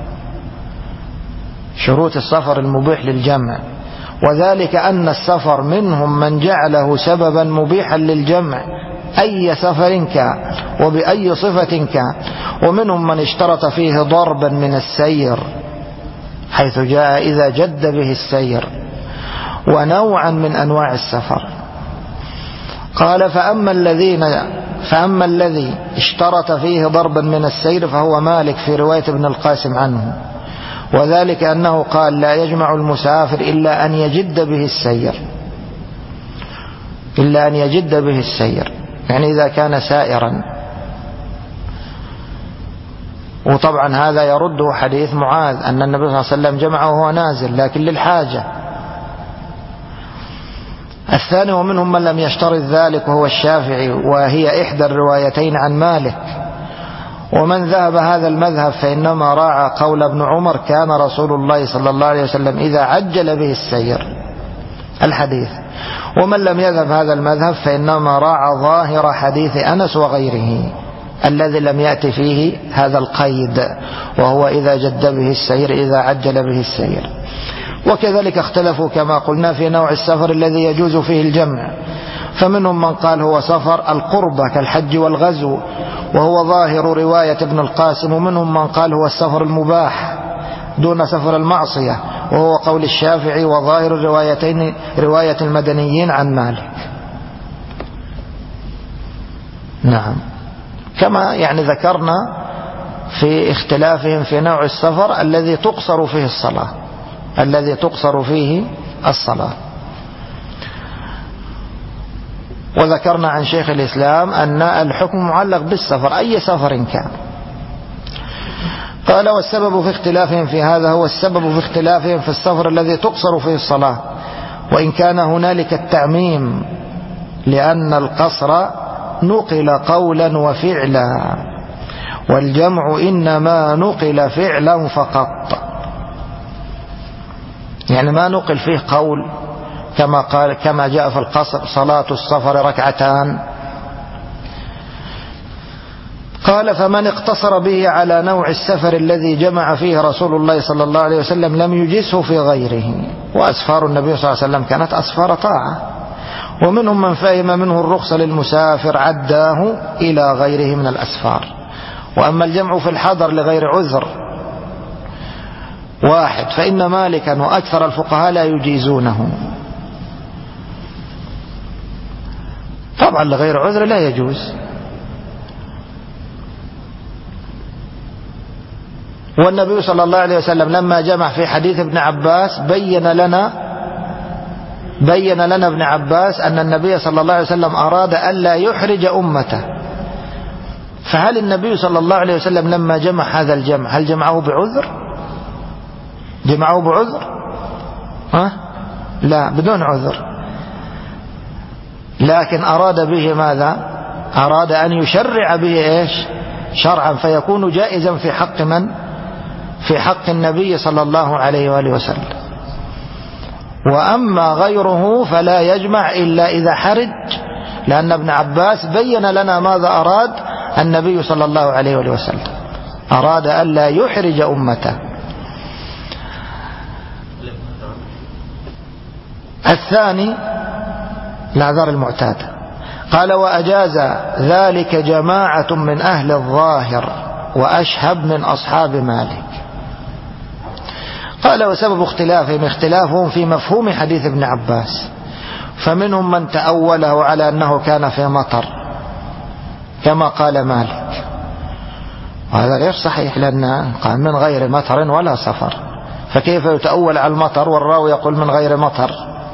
شروط السفر المبيح للجمع، وذلك أن السفر منهم من جعله سببا مبيحا للجمع أي سفر كان وبأي صفة كان، ومنهم من اشترط فيه ضربا من السير حيث جاء إذا جد به السير، ونوعا من أنواع السفر. قال: فأما الذي اشترط فيه ضربا من السير فهو مالك في رواية ابن القاسم عنه، وذلك أنه قال: لا يجمع المسافر إلا أن يجد به السير، يعني إذا كان سائرا. وطبعا هذا يرده حديث معاذ أن النبي صلى الله عليه وسلم جمعه وهو نازل لكن للحاجة. الثاني: ومنهم من لم يشترط ذلك وهو الشافعي، وهي إحدى الروايتين عن مالك. ومن ذهب هذا المذهب فإنما راعى قول ابن عمر: كان رسول الله صلى الله عليه وسلم إذا عجل به السير، الحديث. ومن لم يذهب هذا المذهب فإنما راعى ظاهر حديث أنس وغيره الذي لم يأتي فيه هذا القيد، وهو إذا جد به السير، إذا عجل به السير. وكذلك اختلفوا كما قلنا في نوع السفر الذي يجوز فيه الجمع، فمنهم من قال هو سفر القربة كالحج والغزو، وهو ظاهر رواية ابن القاسم. ومنهم من قال هو السفر المباح دون سفر المعصية، وهو قول الشافعي وظاهر الروايتين رواية المدنيين عن مالك. نعم، كما ذكرنا في اختلافهم في نوع السفر الذي تقصر فيه الصلاة. وذكرنا عن شيخ الإسلام أن الحكم معلق بالسفر أي سفر كان. قال: والسبب في اختلافهم في هذا هو السبب في اختلافهم في السفر الذي تقصر فيه الصلاة، وإن كان هنالك التعميم، لأن القصر نقل قولا وفعلا، والجمع إنما نقل فعلا فقط. يعني ما نقل فيه قول كما جاء في القصر: صلاة السفر ركعتان. قال: فمن اقتصر به على نوع السفر الذي جمع فيه رسول الله صلى الله عليه وسلم لم يجزه في غيره. وأسفار النبي صلى الله عليه وسلم كانت أسفار طاعة. ومنهم من فهم منه الرخصة للمسافر عداه إلى غيره من الأسفار. وأما الجمع في الحضر لغير عذر واحد فإن مالكا وأكثر الفقهاء لا يجيزونه. طبعا لغير عذر لا يجوز. والنبي صلى الله عليه وسلم لما جمع في حديث ابن عباس بين لنا ابن عباس أن النبي صلى الله عليه وسلم أراد ألا يحرج أمته. فهل النبي صلى الله عليه وسلم لما جمع هذا الجمع هل جمعه بعذر؟ لا، بدون عذر، لكن أراد به ماذا؟ أراد أن يشرع به شرعا، فيكون جائزا في حق من؟ في حق النبي صلى الله عليه وآله وسلم. وأما غيره فلا يجمع إلا إذا حرج، لأن ابن عباس بين لنا ماذا أراد النبي صلى الله عليه وآله وسلم، أراد ألا يحرج أمته. الثاني الأعذار المعتادة. قال: وأجاز ذلك جماعة من أهل الظاهر وأشهب من أصحاب مالك. قال: وسبب اختلافهم في مفهوم حديث ابن عباس، فمنهم من تأوله على أنه كان في مطر كما قال مالك، وهذا غير صحيح، لأن قال من غير مطر ولا سفر، فكيف يتأول على المطر والراوي يقول من غير مطر؟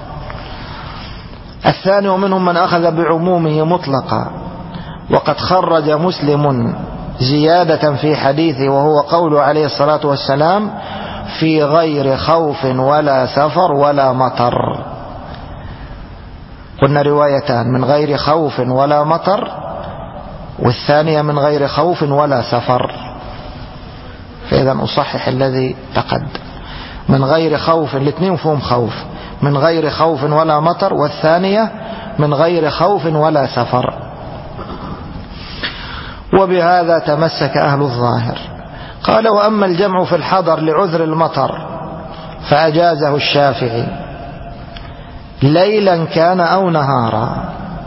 الثاني ومنهم من أخذ بعمومه مطلقا، وقد خرج مسلم زيادة في حديثه وهو قوله عليه الصلاة والسلام في غير خوف ولا سفر ولا مطر. قلنا روايتان، من غير خوف ولا مطر، والثانية من غير خوف ولا سفر. فإذا أصحح الذي تقدم، من غير خوف، الاثنين فيهم خوف، من غير خوف ولا مطر، والثانية من غير خوف ولا سفر. وبهذا تمسك أهل الظاهر. قال وأما الجمع في الحضر لعذر المطر فأجازه الشافعي ليلا كان أو نهارا،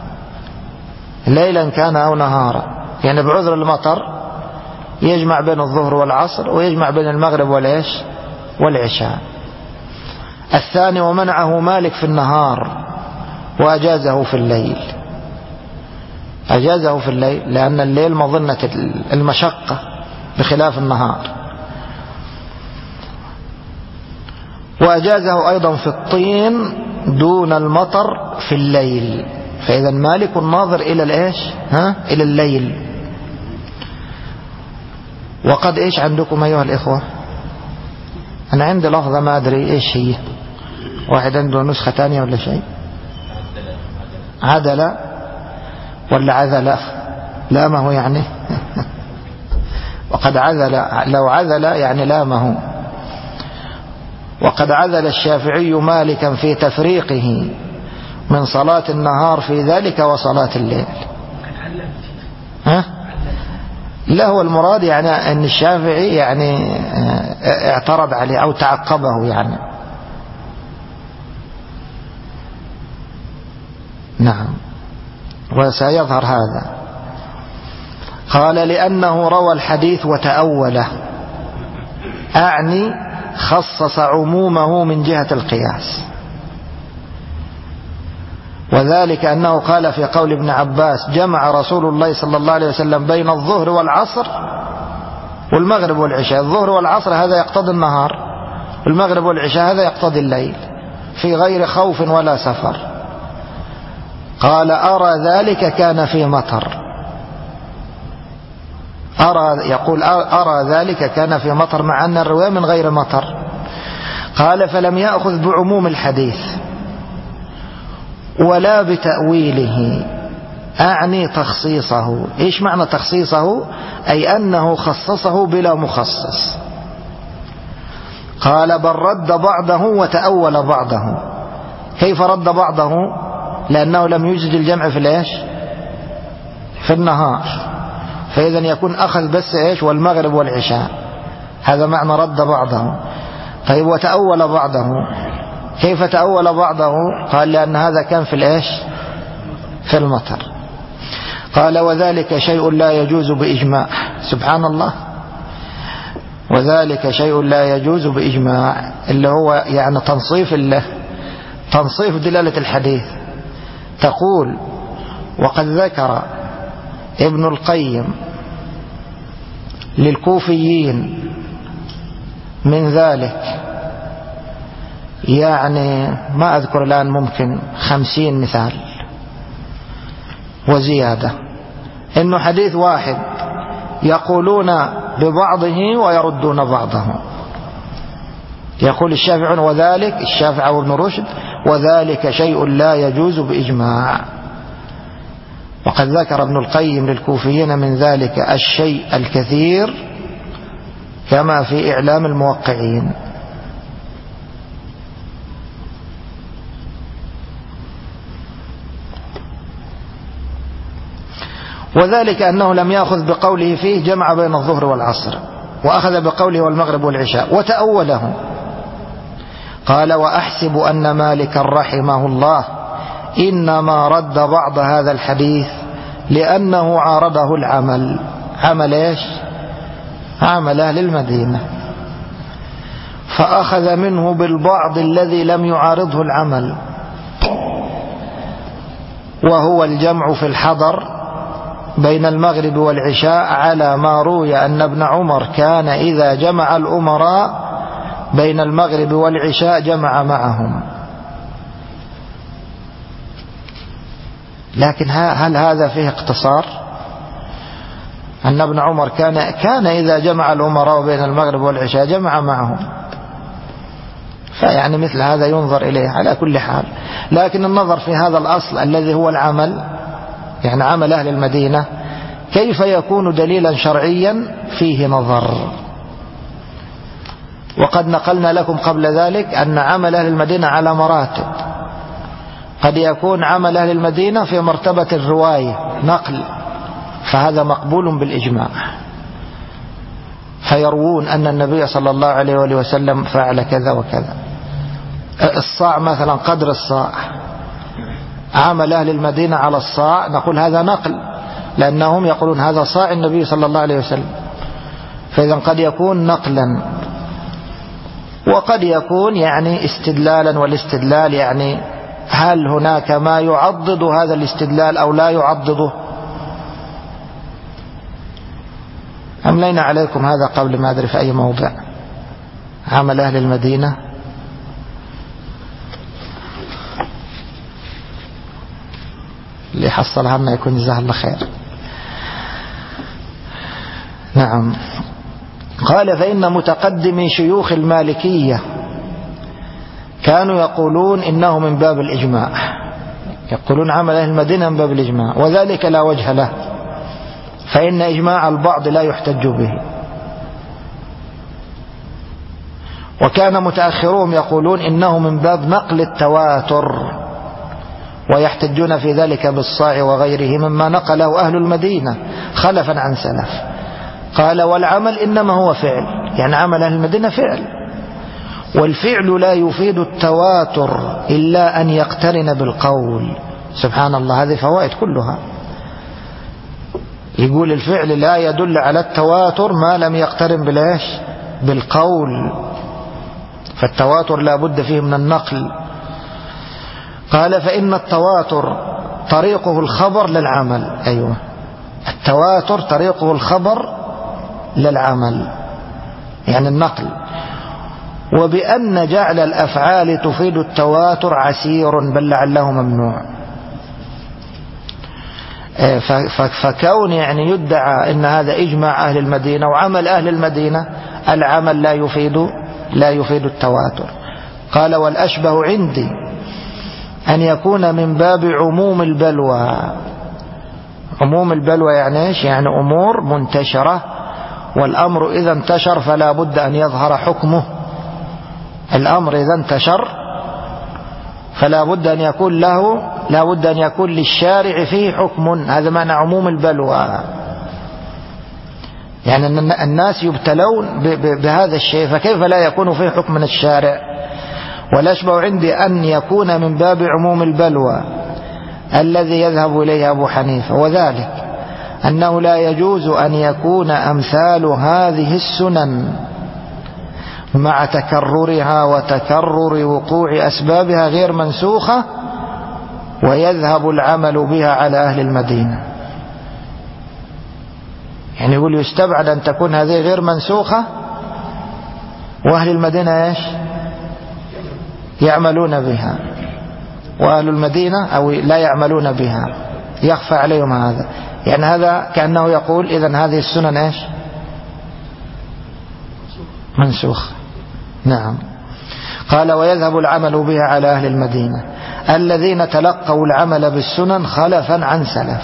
ليلا كان أو نهارا، يعني بعذر المطر يجمع بين الظهر والعصر ويجمع بين المغرب والعشاء. الثاني ومنعه مالك في النهار وأجازه في الليل، أجازه في الليل لأن الليل مظنة المشقة بخلاف النهار. وأجازه أيضا في الطين دون المطر في الليل. فإذا مالك ناظر إلى إلى الليل. وقد إيش عندكم أيها الإخوة؟ أنا عندي لفظة ما أدري إيش هي، واحد عنده نسخة تانية ولا شيء؟ عدل ولا عذل؟ لامه يعني وقد عذل، لو عذل يعني لامه. وقد عذل الشافعي مالكا في تفريقه من صلاة النهار في ذلك وصلاة الليل. لا، هو المراد يعني أن الشافعي يعني اعترض عليه أو تعقبه يعني. نعم، وسيظهر هذا. قال لأنه روى الحديث وتأوله، أعني خصص عمومه من جهة القياس، وذلك أنه قال في قول ابن عباس جمع رسول الله صلى الله عليه وسلم بين الظهر والعصر والمغرب والعشاء. الظهر والعصر هذا يقتضي النهار، والمغرب والعشاء هذا يقتضي الليل، في غير خوف ولا سفر. قال أرى ذلك كان في مطر، يقول أرى ذلك كان في مطر، مع أن الرواية من غير مطر. قال فلم يأخذ بعموم الحديث ولا بتأويله، أعني تخصيصه. إيش معنى تخصيصه؟ أي أنه خصصه بلا مخصص. قال بل رد بعضه وتأول بعضه. كيف رد بعضه؟ لأنه لم يجد الجمع في النهار، فإذا يكون أخذ بس والمغرب والعشاء، هذا معنى رد بعضه. طيب وتأول بعضه، كيف تأول بعضه؟ قال لأن هذا كان في المطر. قال وذلك شيء لا يجوز بإجماع. سبحان الله، وذلك شيء لا يجوز بإجماع، اللي هو يعني تنصيف دلالة الحديث. تقول وقد ذكر ابن القيم للكوفيين من ذلك، يعني ما أذكر الآن، ممكن 50 مثال وزيادة، إنه حديث واحد يقولون ببعضه ويردون بعضه. يقول الشافعي وذلك، الشافعي وابن رشد، وذلك شيء لا يجوز بإجماع. وقد ذكر ابن القيم للكوفيين من ذلك الشيء الكثير كما في إعلام الموقعين. وذلك أنه لم يأخذ بقوله فيه جمع بين الظهر والعصر، وأخذ بقوله والمغرب والعشاء وتأوله. قال وأحسب أن مالكا رحمه الله إنما رد بعض هذا الحديث لأنه عارضه العمل. عمل إيش؟ عمل أهل المدينة، فأخذ منه بالبعض الذي لم يعارضه العمل، وهو الجمع في الحضر بين المغرب والعشاء على ما روي أن ابن عمر كان إذا جمع الأمراء بين المغرب والعشاء جمع معهم. لكن هل هذا فيه اقتصار؟ أن ابن عمر كان إذا جمع الأمراء بين المغرب والعشاء جمع معهم، فيعني مثل هذا ينظر إليه على كل حال. لكن النظر في هذا الأصل الذي هو العمل، يعني عمل أهل المدينة، كيف يكون دليلا شرعيا؟ فيه نظر. وقد نقلنا لكم قبل ذلك أن عمل أهل المدينة على مراتب. قد يكون عمل أهل المدينة في مرتبة الرواية نقل، فهذا مقبول بالإجماع، فيروون أن النبي صلى الله عليه وآله وسلم فعل كذا وكذا. الصاع مثلا، قدر الصاع، عمل أهل المدينة على الصاع، نقول هذا نقل، لأنهم يقولون هذا صاع النبي صلى الله عليه وسلم، فإذا قد يكون نقلا. وقد يكون يعني استدلالا، والاستدلال يعني هل هناك ما يعضد هذا الاستدلال أو لا يعضده. أملينا عليكم هذا قبل ما أدري في أي موضع. عمل أهل المدينة اللي حصلها لنا يكون جزاه الله خير. نعم. قال فإن متقدمي شيوخ المالكية كانوا يقولون إنه من باب الإجماع، يقولون عمل أهل المدينة من باب الإجماع، وذلك لا وجه له، فإن إجماع البعض لا يحتج به. وكان متأخرون يقولون إنه من باب نقل التواتر، ويحتجون في ذلك بالصاع وغيره مما نقله أهل المدينة خلفا عن سلف. قال والعمل إنما هو فعل، يعني عمل أهل المدينة فعل، والفعل لا يفيد التواتر إلا أن يقترن بالقول. سبحان الله، هذه فوائد كلها. يقول الفعل لا يدل على التواتر ما لم يقترن بالإيش؟ بالقول، فالتواتر لا بد فيه من النقل. قال فإن التواتر طريقه الخبر للعمل. أيوة، التواتر طريقه الخبر للعمل، يعني النقل. وبأن جعل الأفعال تفيد التواتر عسير بل لعله ممنوع. فكون يعني يدعى ان هذا اجماع اهل المدينة وعمل اهل المدينة، العمل لا يفيد التواتر. قال والاشبه عندي ان يكون من باب عموم البلوى. عموم البلوى يعني ايش؟ يعني امور منتشرة، والامر اذا انتشر فلا بد ان يظهر حكمه. الامر اذا انتشر فلا بد أن يكون له، لا بد أن يكون للشارع فيه حكم. هذا معنى عموم البلوى، يعني أن الناس يبتلون بهذا الشيء، فكيف لا يكون فيه حكم من الشارع؟ والأشبه عندي أن يكون من باب عموم البلوى الذي يذهب إليه أبو حنيفة، وذلك أنه لا يجوز أن يكون أمثال هذه السنن مع تكررها وتكرر وقوع أسبابها غير منسوخة ويذهب العمل بها على أهل المدينة. يعني يقول يستبعد أن تكون هذه غير منسوخة وأهل المدينة إيش؟ يعملون بها، وأهل المدينة أو لا يعملون بها، يخفى عليهم هذا. يعني هذا كأنه يقول إذن هذه السنن إيش؟ منسوخ. نعم. قال ويذهب العمل بها على أهل المدينة الذين تلقوا العمل بالسنن خلفا عن سلف.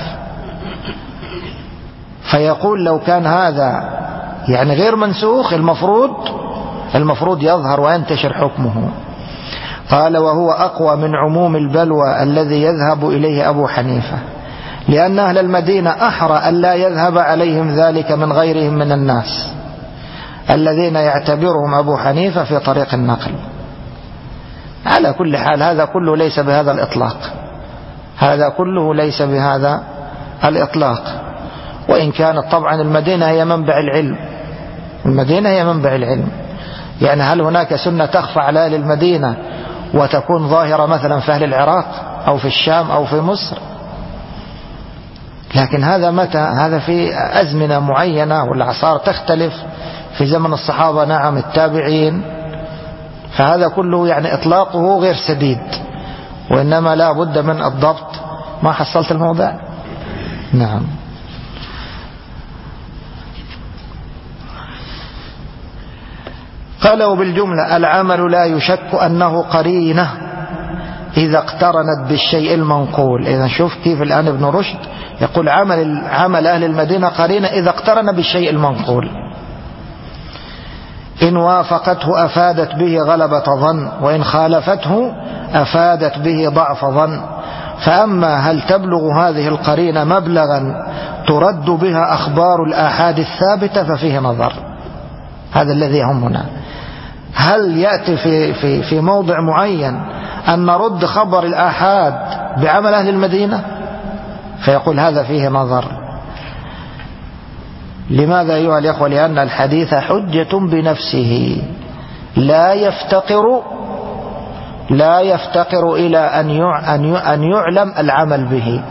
فيقول لو كان هذا يعني غير منسوخ المفروض يظهر وينتشر حكمه. قال وهو أقوى من عموم البلوى الذي يذهب إليه أبو حنيفة، لأن أهل المدينة أحرى أن لا يذهب عليهم ذلك من غيرهم من الناس الذين يعتبرهم أبو حنيفة في طريق النقل. على كل حال هذا كله ليس بهذا الإطلاق، هذا كله ليس بهذا الإطلاق. وإن كانت طبعا المدينة هي منبع العلم، المدينة هي منبع العلم. يعني هل هناك سنة تخفى على أهل المدينة وتكون ظاهرة مثلا في أهل العراق أو في الشام أو في مصر؟ لكن هذا متى؟ هذا في أزمنة معينة والأعصار تختلف، في زمن الصحابة نعم، التابعين، فهذا كله يعني إطلاقه غير سديد، وإنما لا بد من الضبط. ما حصلت الموضع؟ نعم. قالوا بالجملة العمل لا يشك أنه قرينة إذا اقترنت بالشيء المنقول. إذا شوف كيف الآن ابن رشد يقول عمل أهل المدينة قرينة إذا اقترن بالشيء المنقول، إن وافقته أفادت به غلبة ظن، وإن خالفته أفادت به ضعف ظن. فأما هل تبلغ هذه القرينة مبلغا ترد بها أخبار الآحاد الثابتة ففيه نظر. هذا الذي يهمنا، هل يأتي في موضع معين أن نرد خبر الآحاد بعمل أهل المدينة؟ فيقول هذا فيه نظر. لماذا أيها الأخوة؟ لأن الحديث حجة بنفسه لا يفتقر إلى أن يعلم العمل به.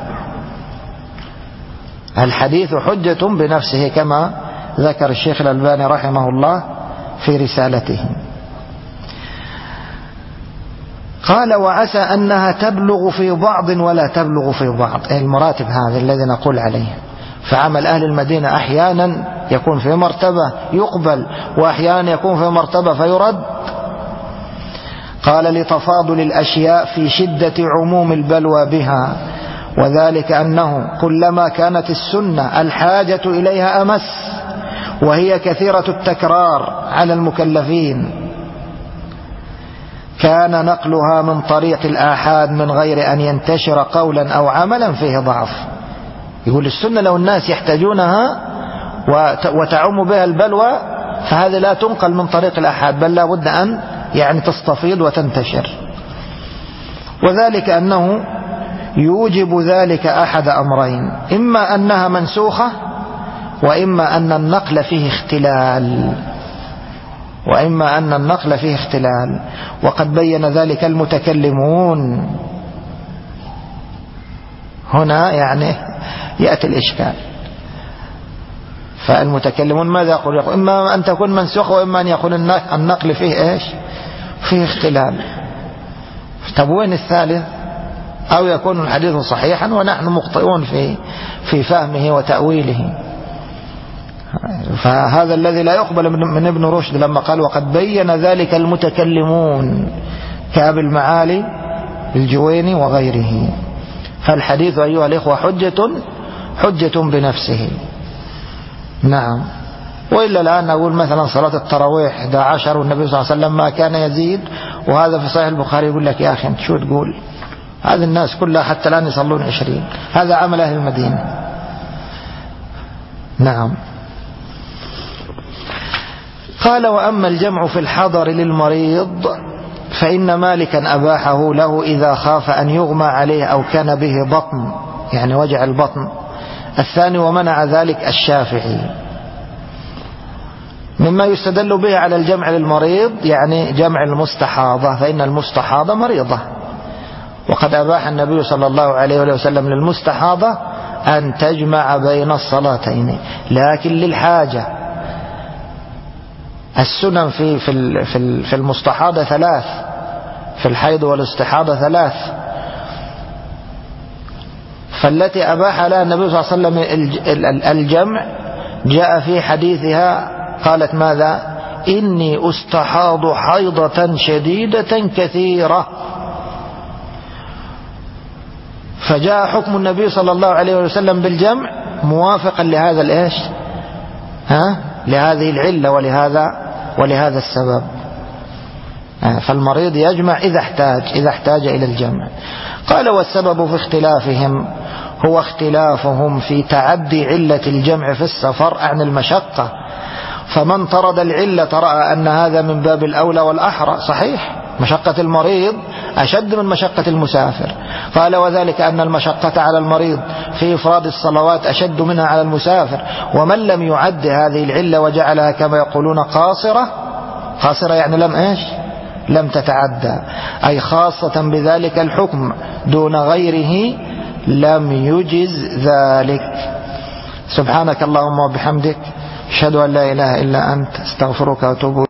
الحديث حجة بنفسه كما ذكر الشيخ الألباني رحمه الله في رسالته. قال وعسى أنها تبلغ في بعض ولا تبلغ في بعض، المراتب هذا الذي نقول عليه. فعمل أهل المدينة أحيانا يكون في مرتبة يقبل، وأحيانا يكون في مرتبة فيرد. قال لتفاضل الأشياء في شدة عموم البلوى بها، وذلك أنه كلما كانت السنة الحاجة إليها أمس وهي كثيرة التكرار على المكلفين كان نقلها من طريق الآحاد من غير أن ينتشر قولا أو عملا فيه ضعف. يقول السنة لو الناس يحتاجونها وتعم بها البلوى فهذه لا تنقل من طريق الآحاد، بل لا بد أن يعني تستفيض وتنتشر. وذلك أنه يوجب ذلك أحد أمرين، إما أنها منسوخة، وإما أن النقل فيه اختلال، وقد بين ذلك المتكلمون. هنا يعني يأتي الإشكال. فالمتكلمون ماذا يقول؟ إما أن تكون منسوخة، وإما أن يكون النقل فيه إيش؟ فيه اختلال. طب وين الثالث؟ أو يكون الحديث صحيحا ونحن مخطئون في فهمه وتأويله. فهذا الذي لا يقبل من ابن رشد لما قال وقد بين ذلك المتكلمون كأبي المعالي الجويني وغيره. فالحديث أيها الإخوة حجة بنفسه. نعم. وإلا الآن نقول مثلا صلاة التراويح 11 والنبي صلى الله عليه وسلم ما كان يزيد، وهذا في صحيح البخاري، يقول لك يا أخي أنت شو تقول؟ هذه الناس كلها حتى الآن يصلون 20، هذا عمل أهل المدينة. نعم. قال وأما الجمع في الحضر للمريض فإن مالكا أباحه له إذا خاف أن يغمى عليه أو كان به بطن، يعني وجع البطن. الثاني ومنع ذلك الشافعي. مما يستدل به على الجمع للمريض يعني جمع المستحاضة، فإن المستحاضة مريضة، وقد أباح النبي صلى الله عليه وسلم للمستحاضة أن تجمع بين الصلاتين، لكن للحاجة. السنن في المستحاضة 3، في الحيض والاستحاضة 3. فالتي أباح لها النبي صلى الله عليه وسلم الجمع جاء في حديثها قالت ماذا؟ إني أستحاض حيضة شديدة كثيرة. فجاء حكم النبي صلى الله عليه وسلم بالجمع موافقا لهذا الإيش؟ لهذه العلة ولهذا السبب. فالمريض يجمع إذا احتاج إلى الجمع. قال والسبب في اختلافهم هو اختلافهم في تعدي علة الجمع في السفر عن المشقة. فمن طرد العلة رأى أن هذا من باب الأولى والأحرى. صحيح، مشقة المريض أشد من مشقة المسافر. قال وذلك أن المشقة على المريض في إفراد الصلوات أشد منها على المسافر. ومن لم يعد هذه العلة وجعلها كما يقولون قاصرة يعني لم تتعدى، أي خاصة بذلك الحكم دون غيره، لم يجز ذلك. سبحانك اللهم وبحمدك، أشهد أن لا إله إلا أنت، استغفرك وأتوب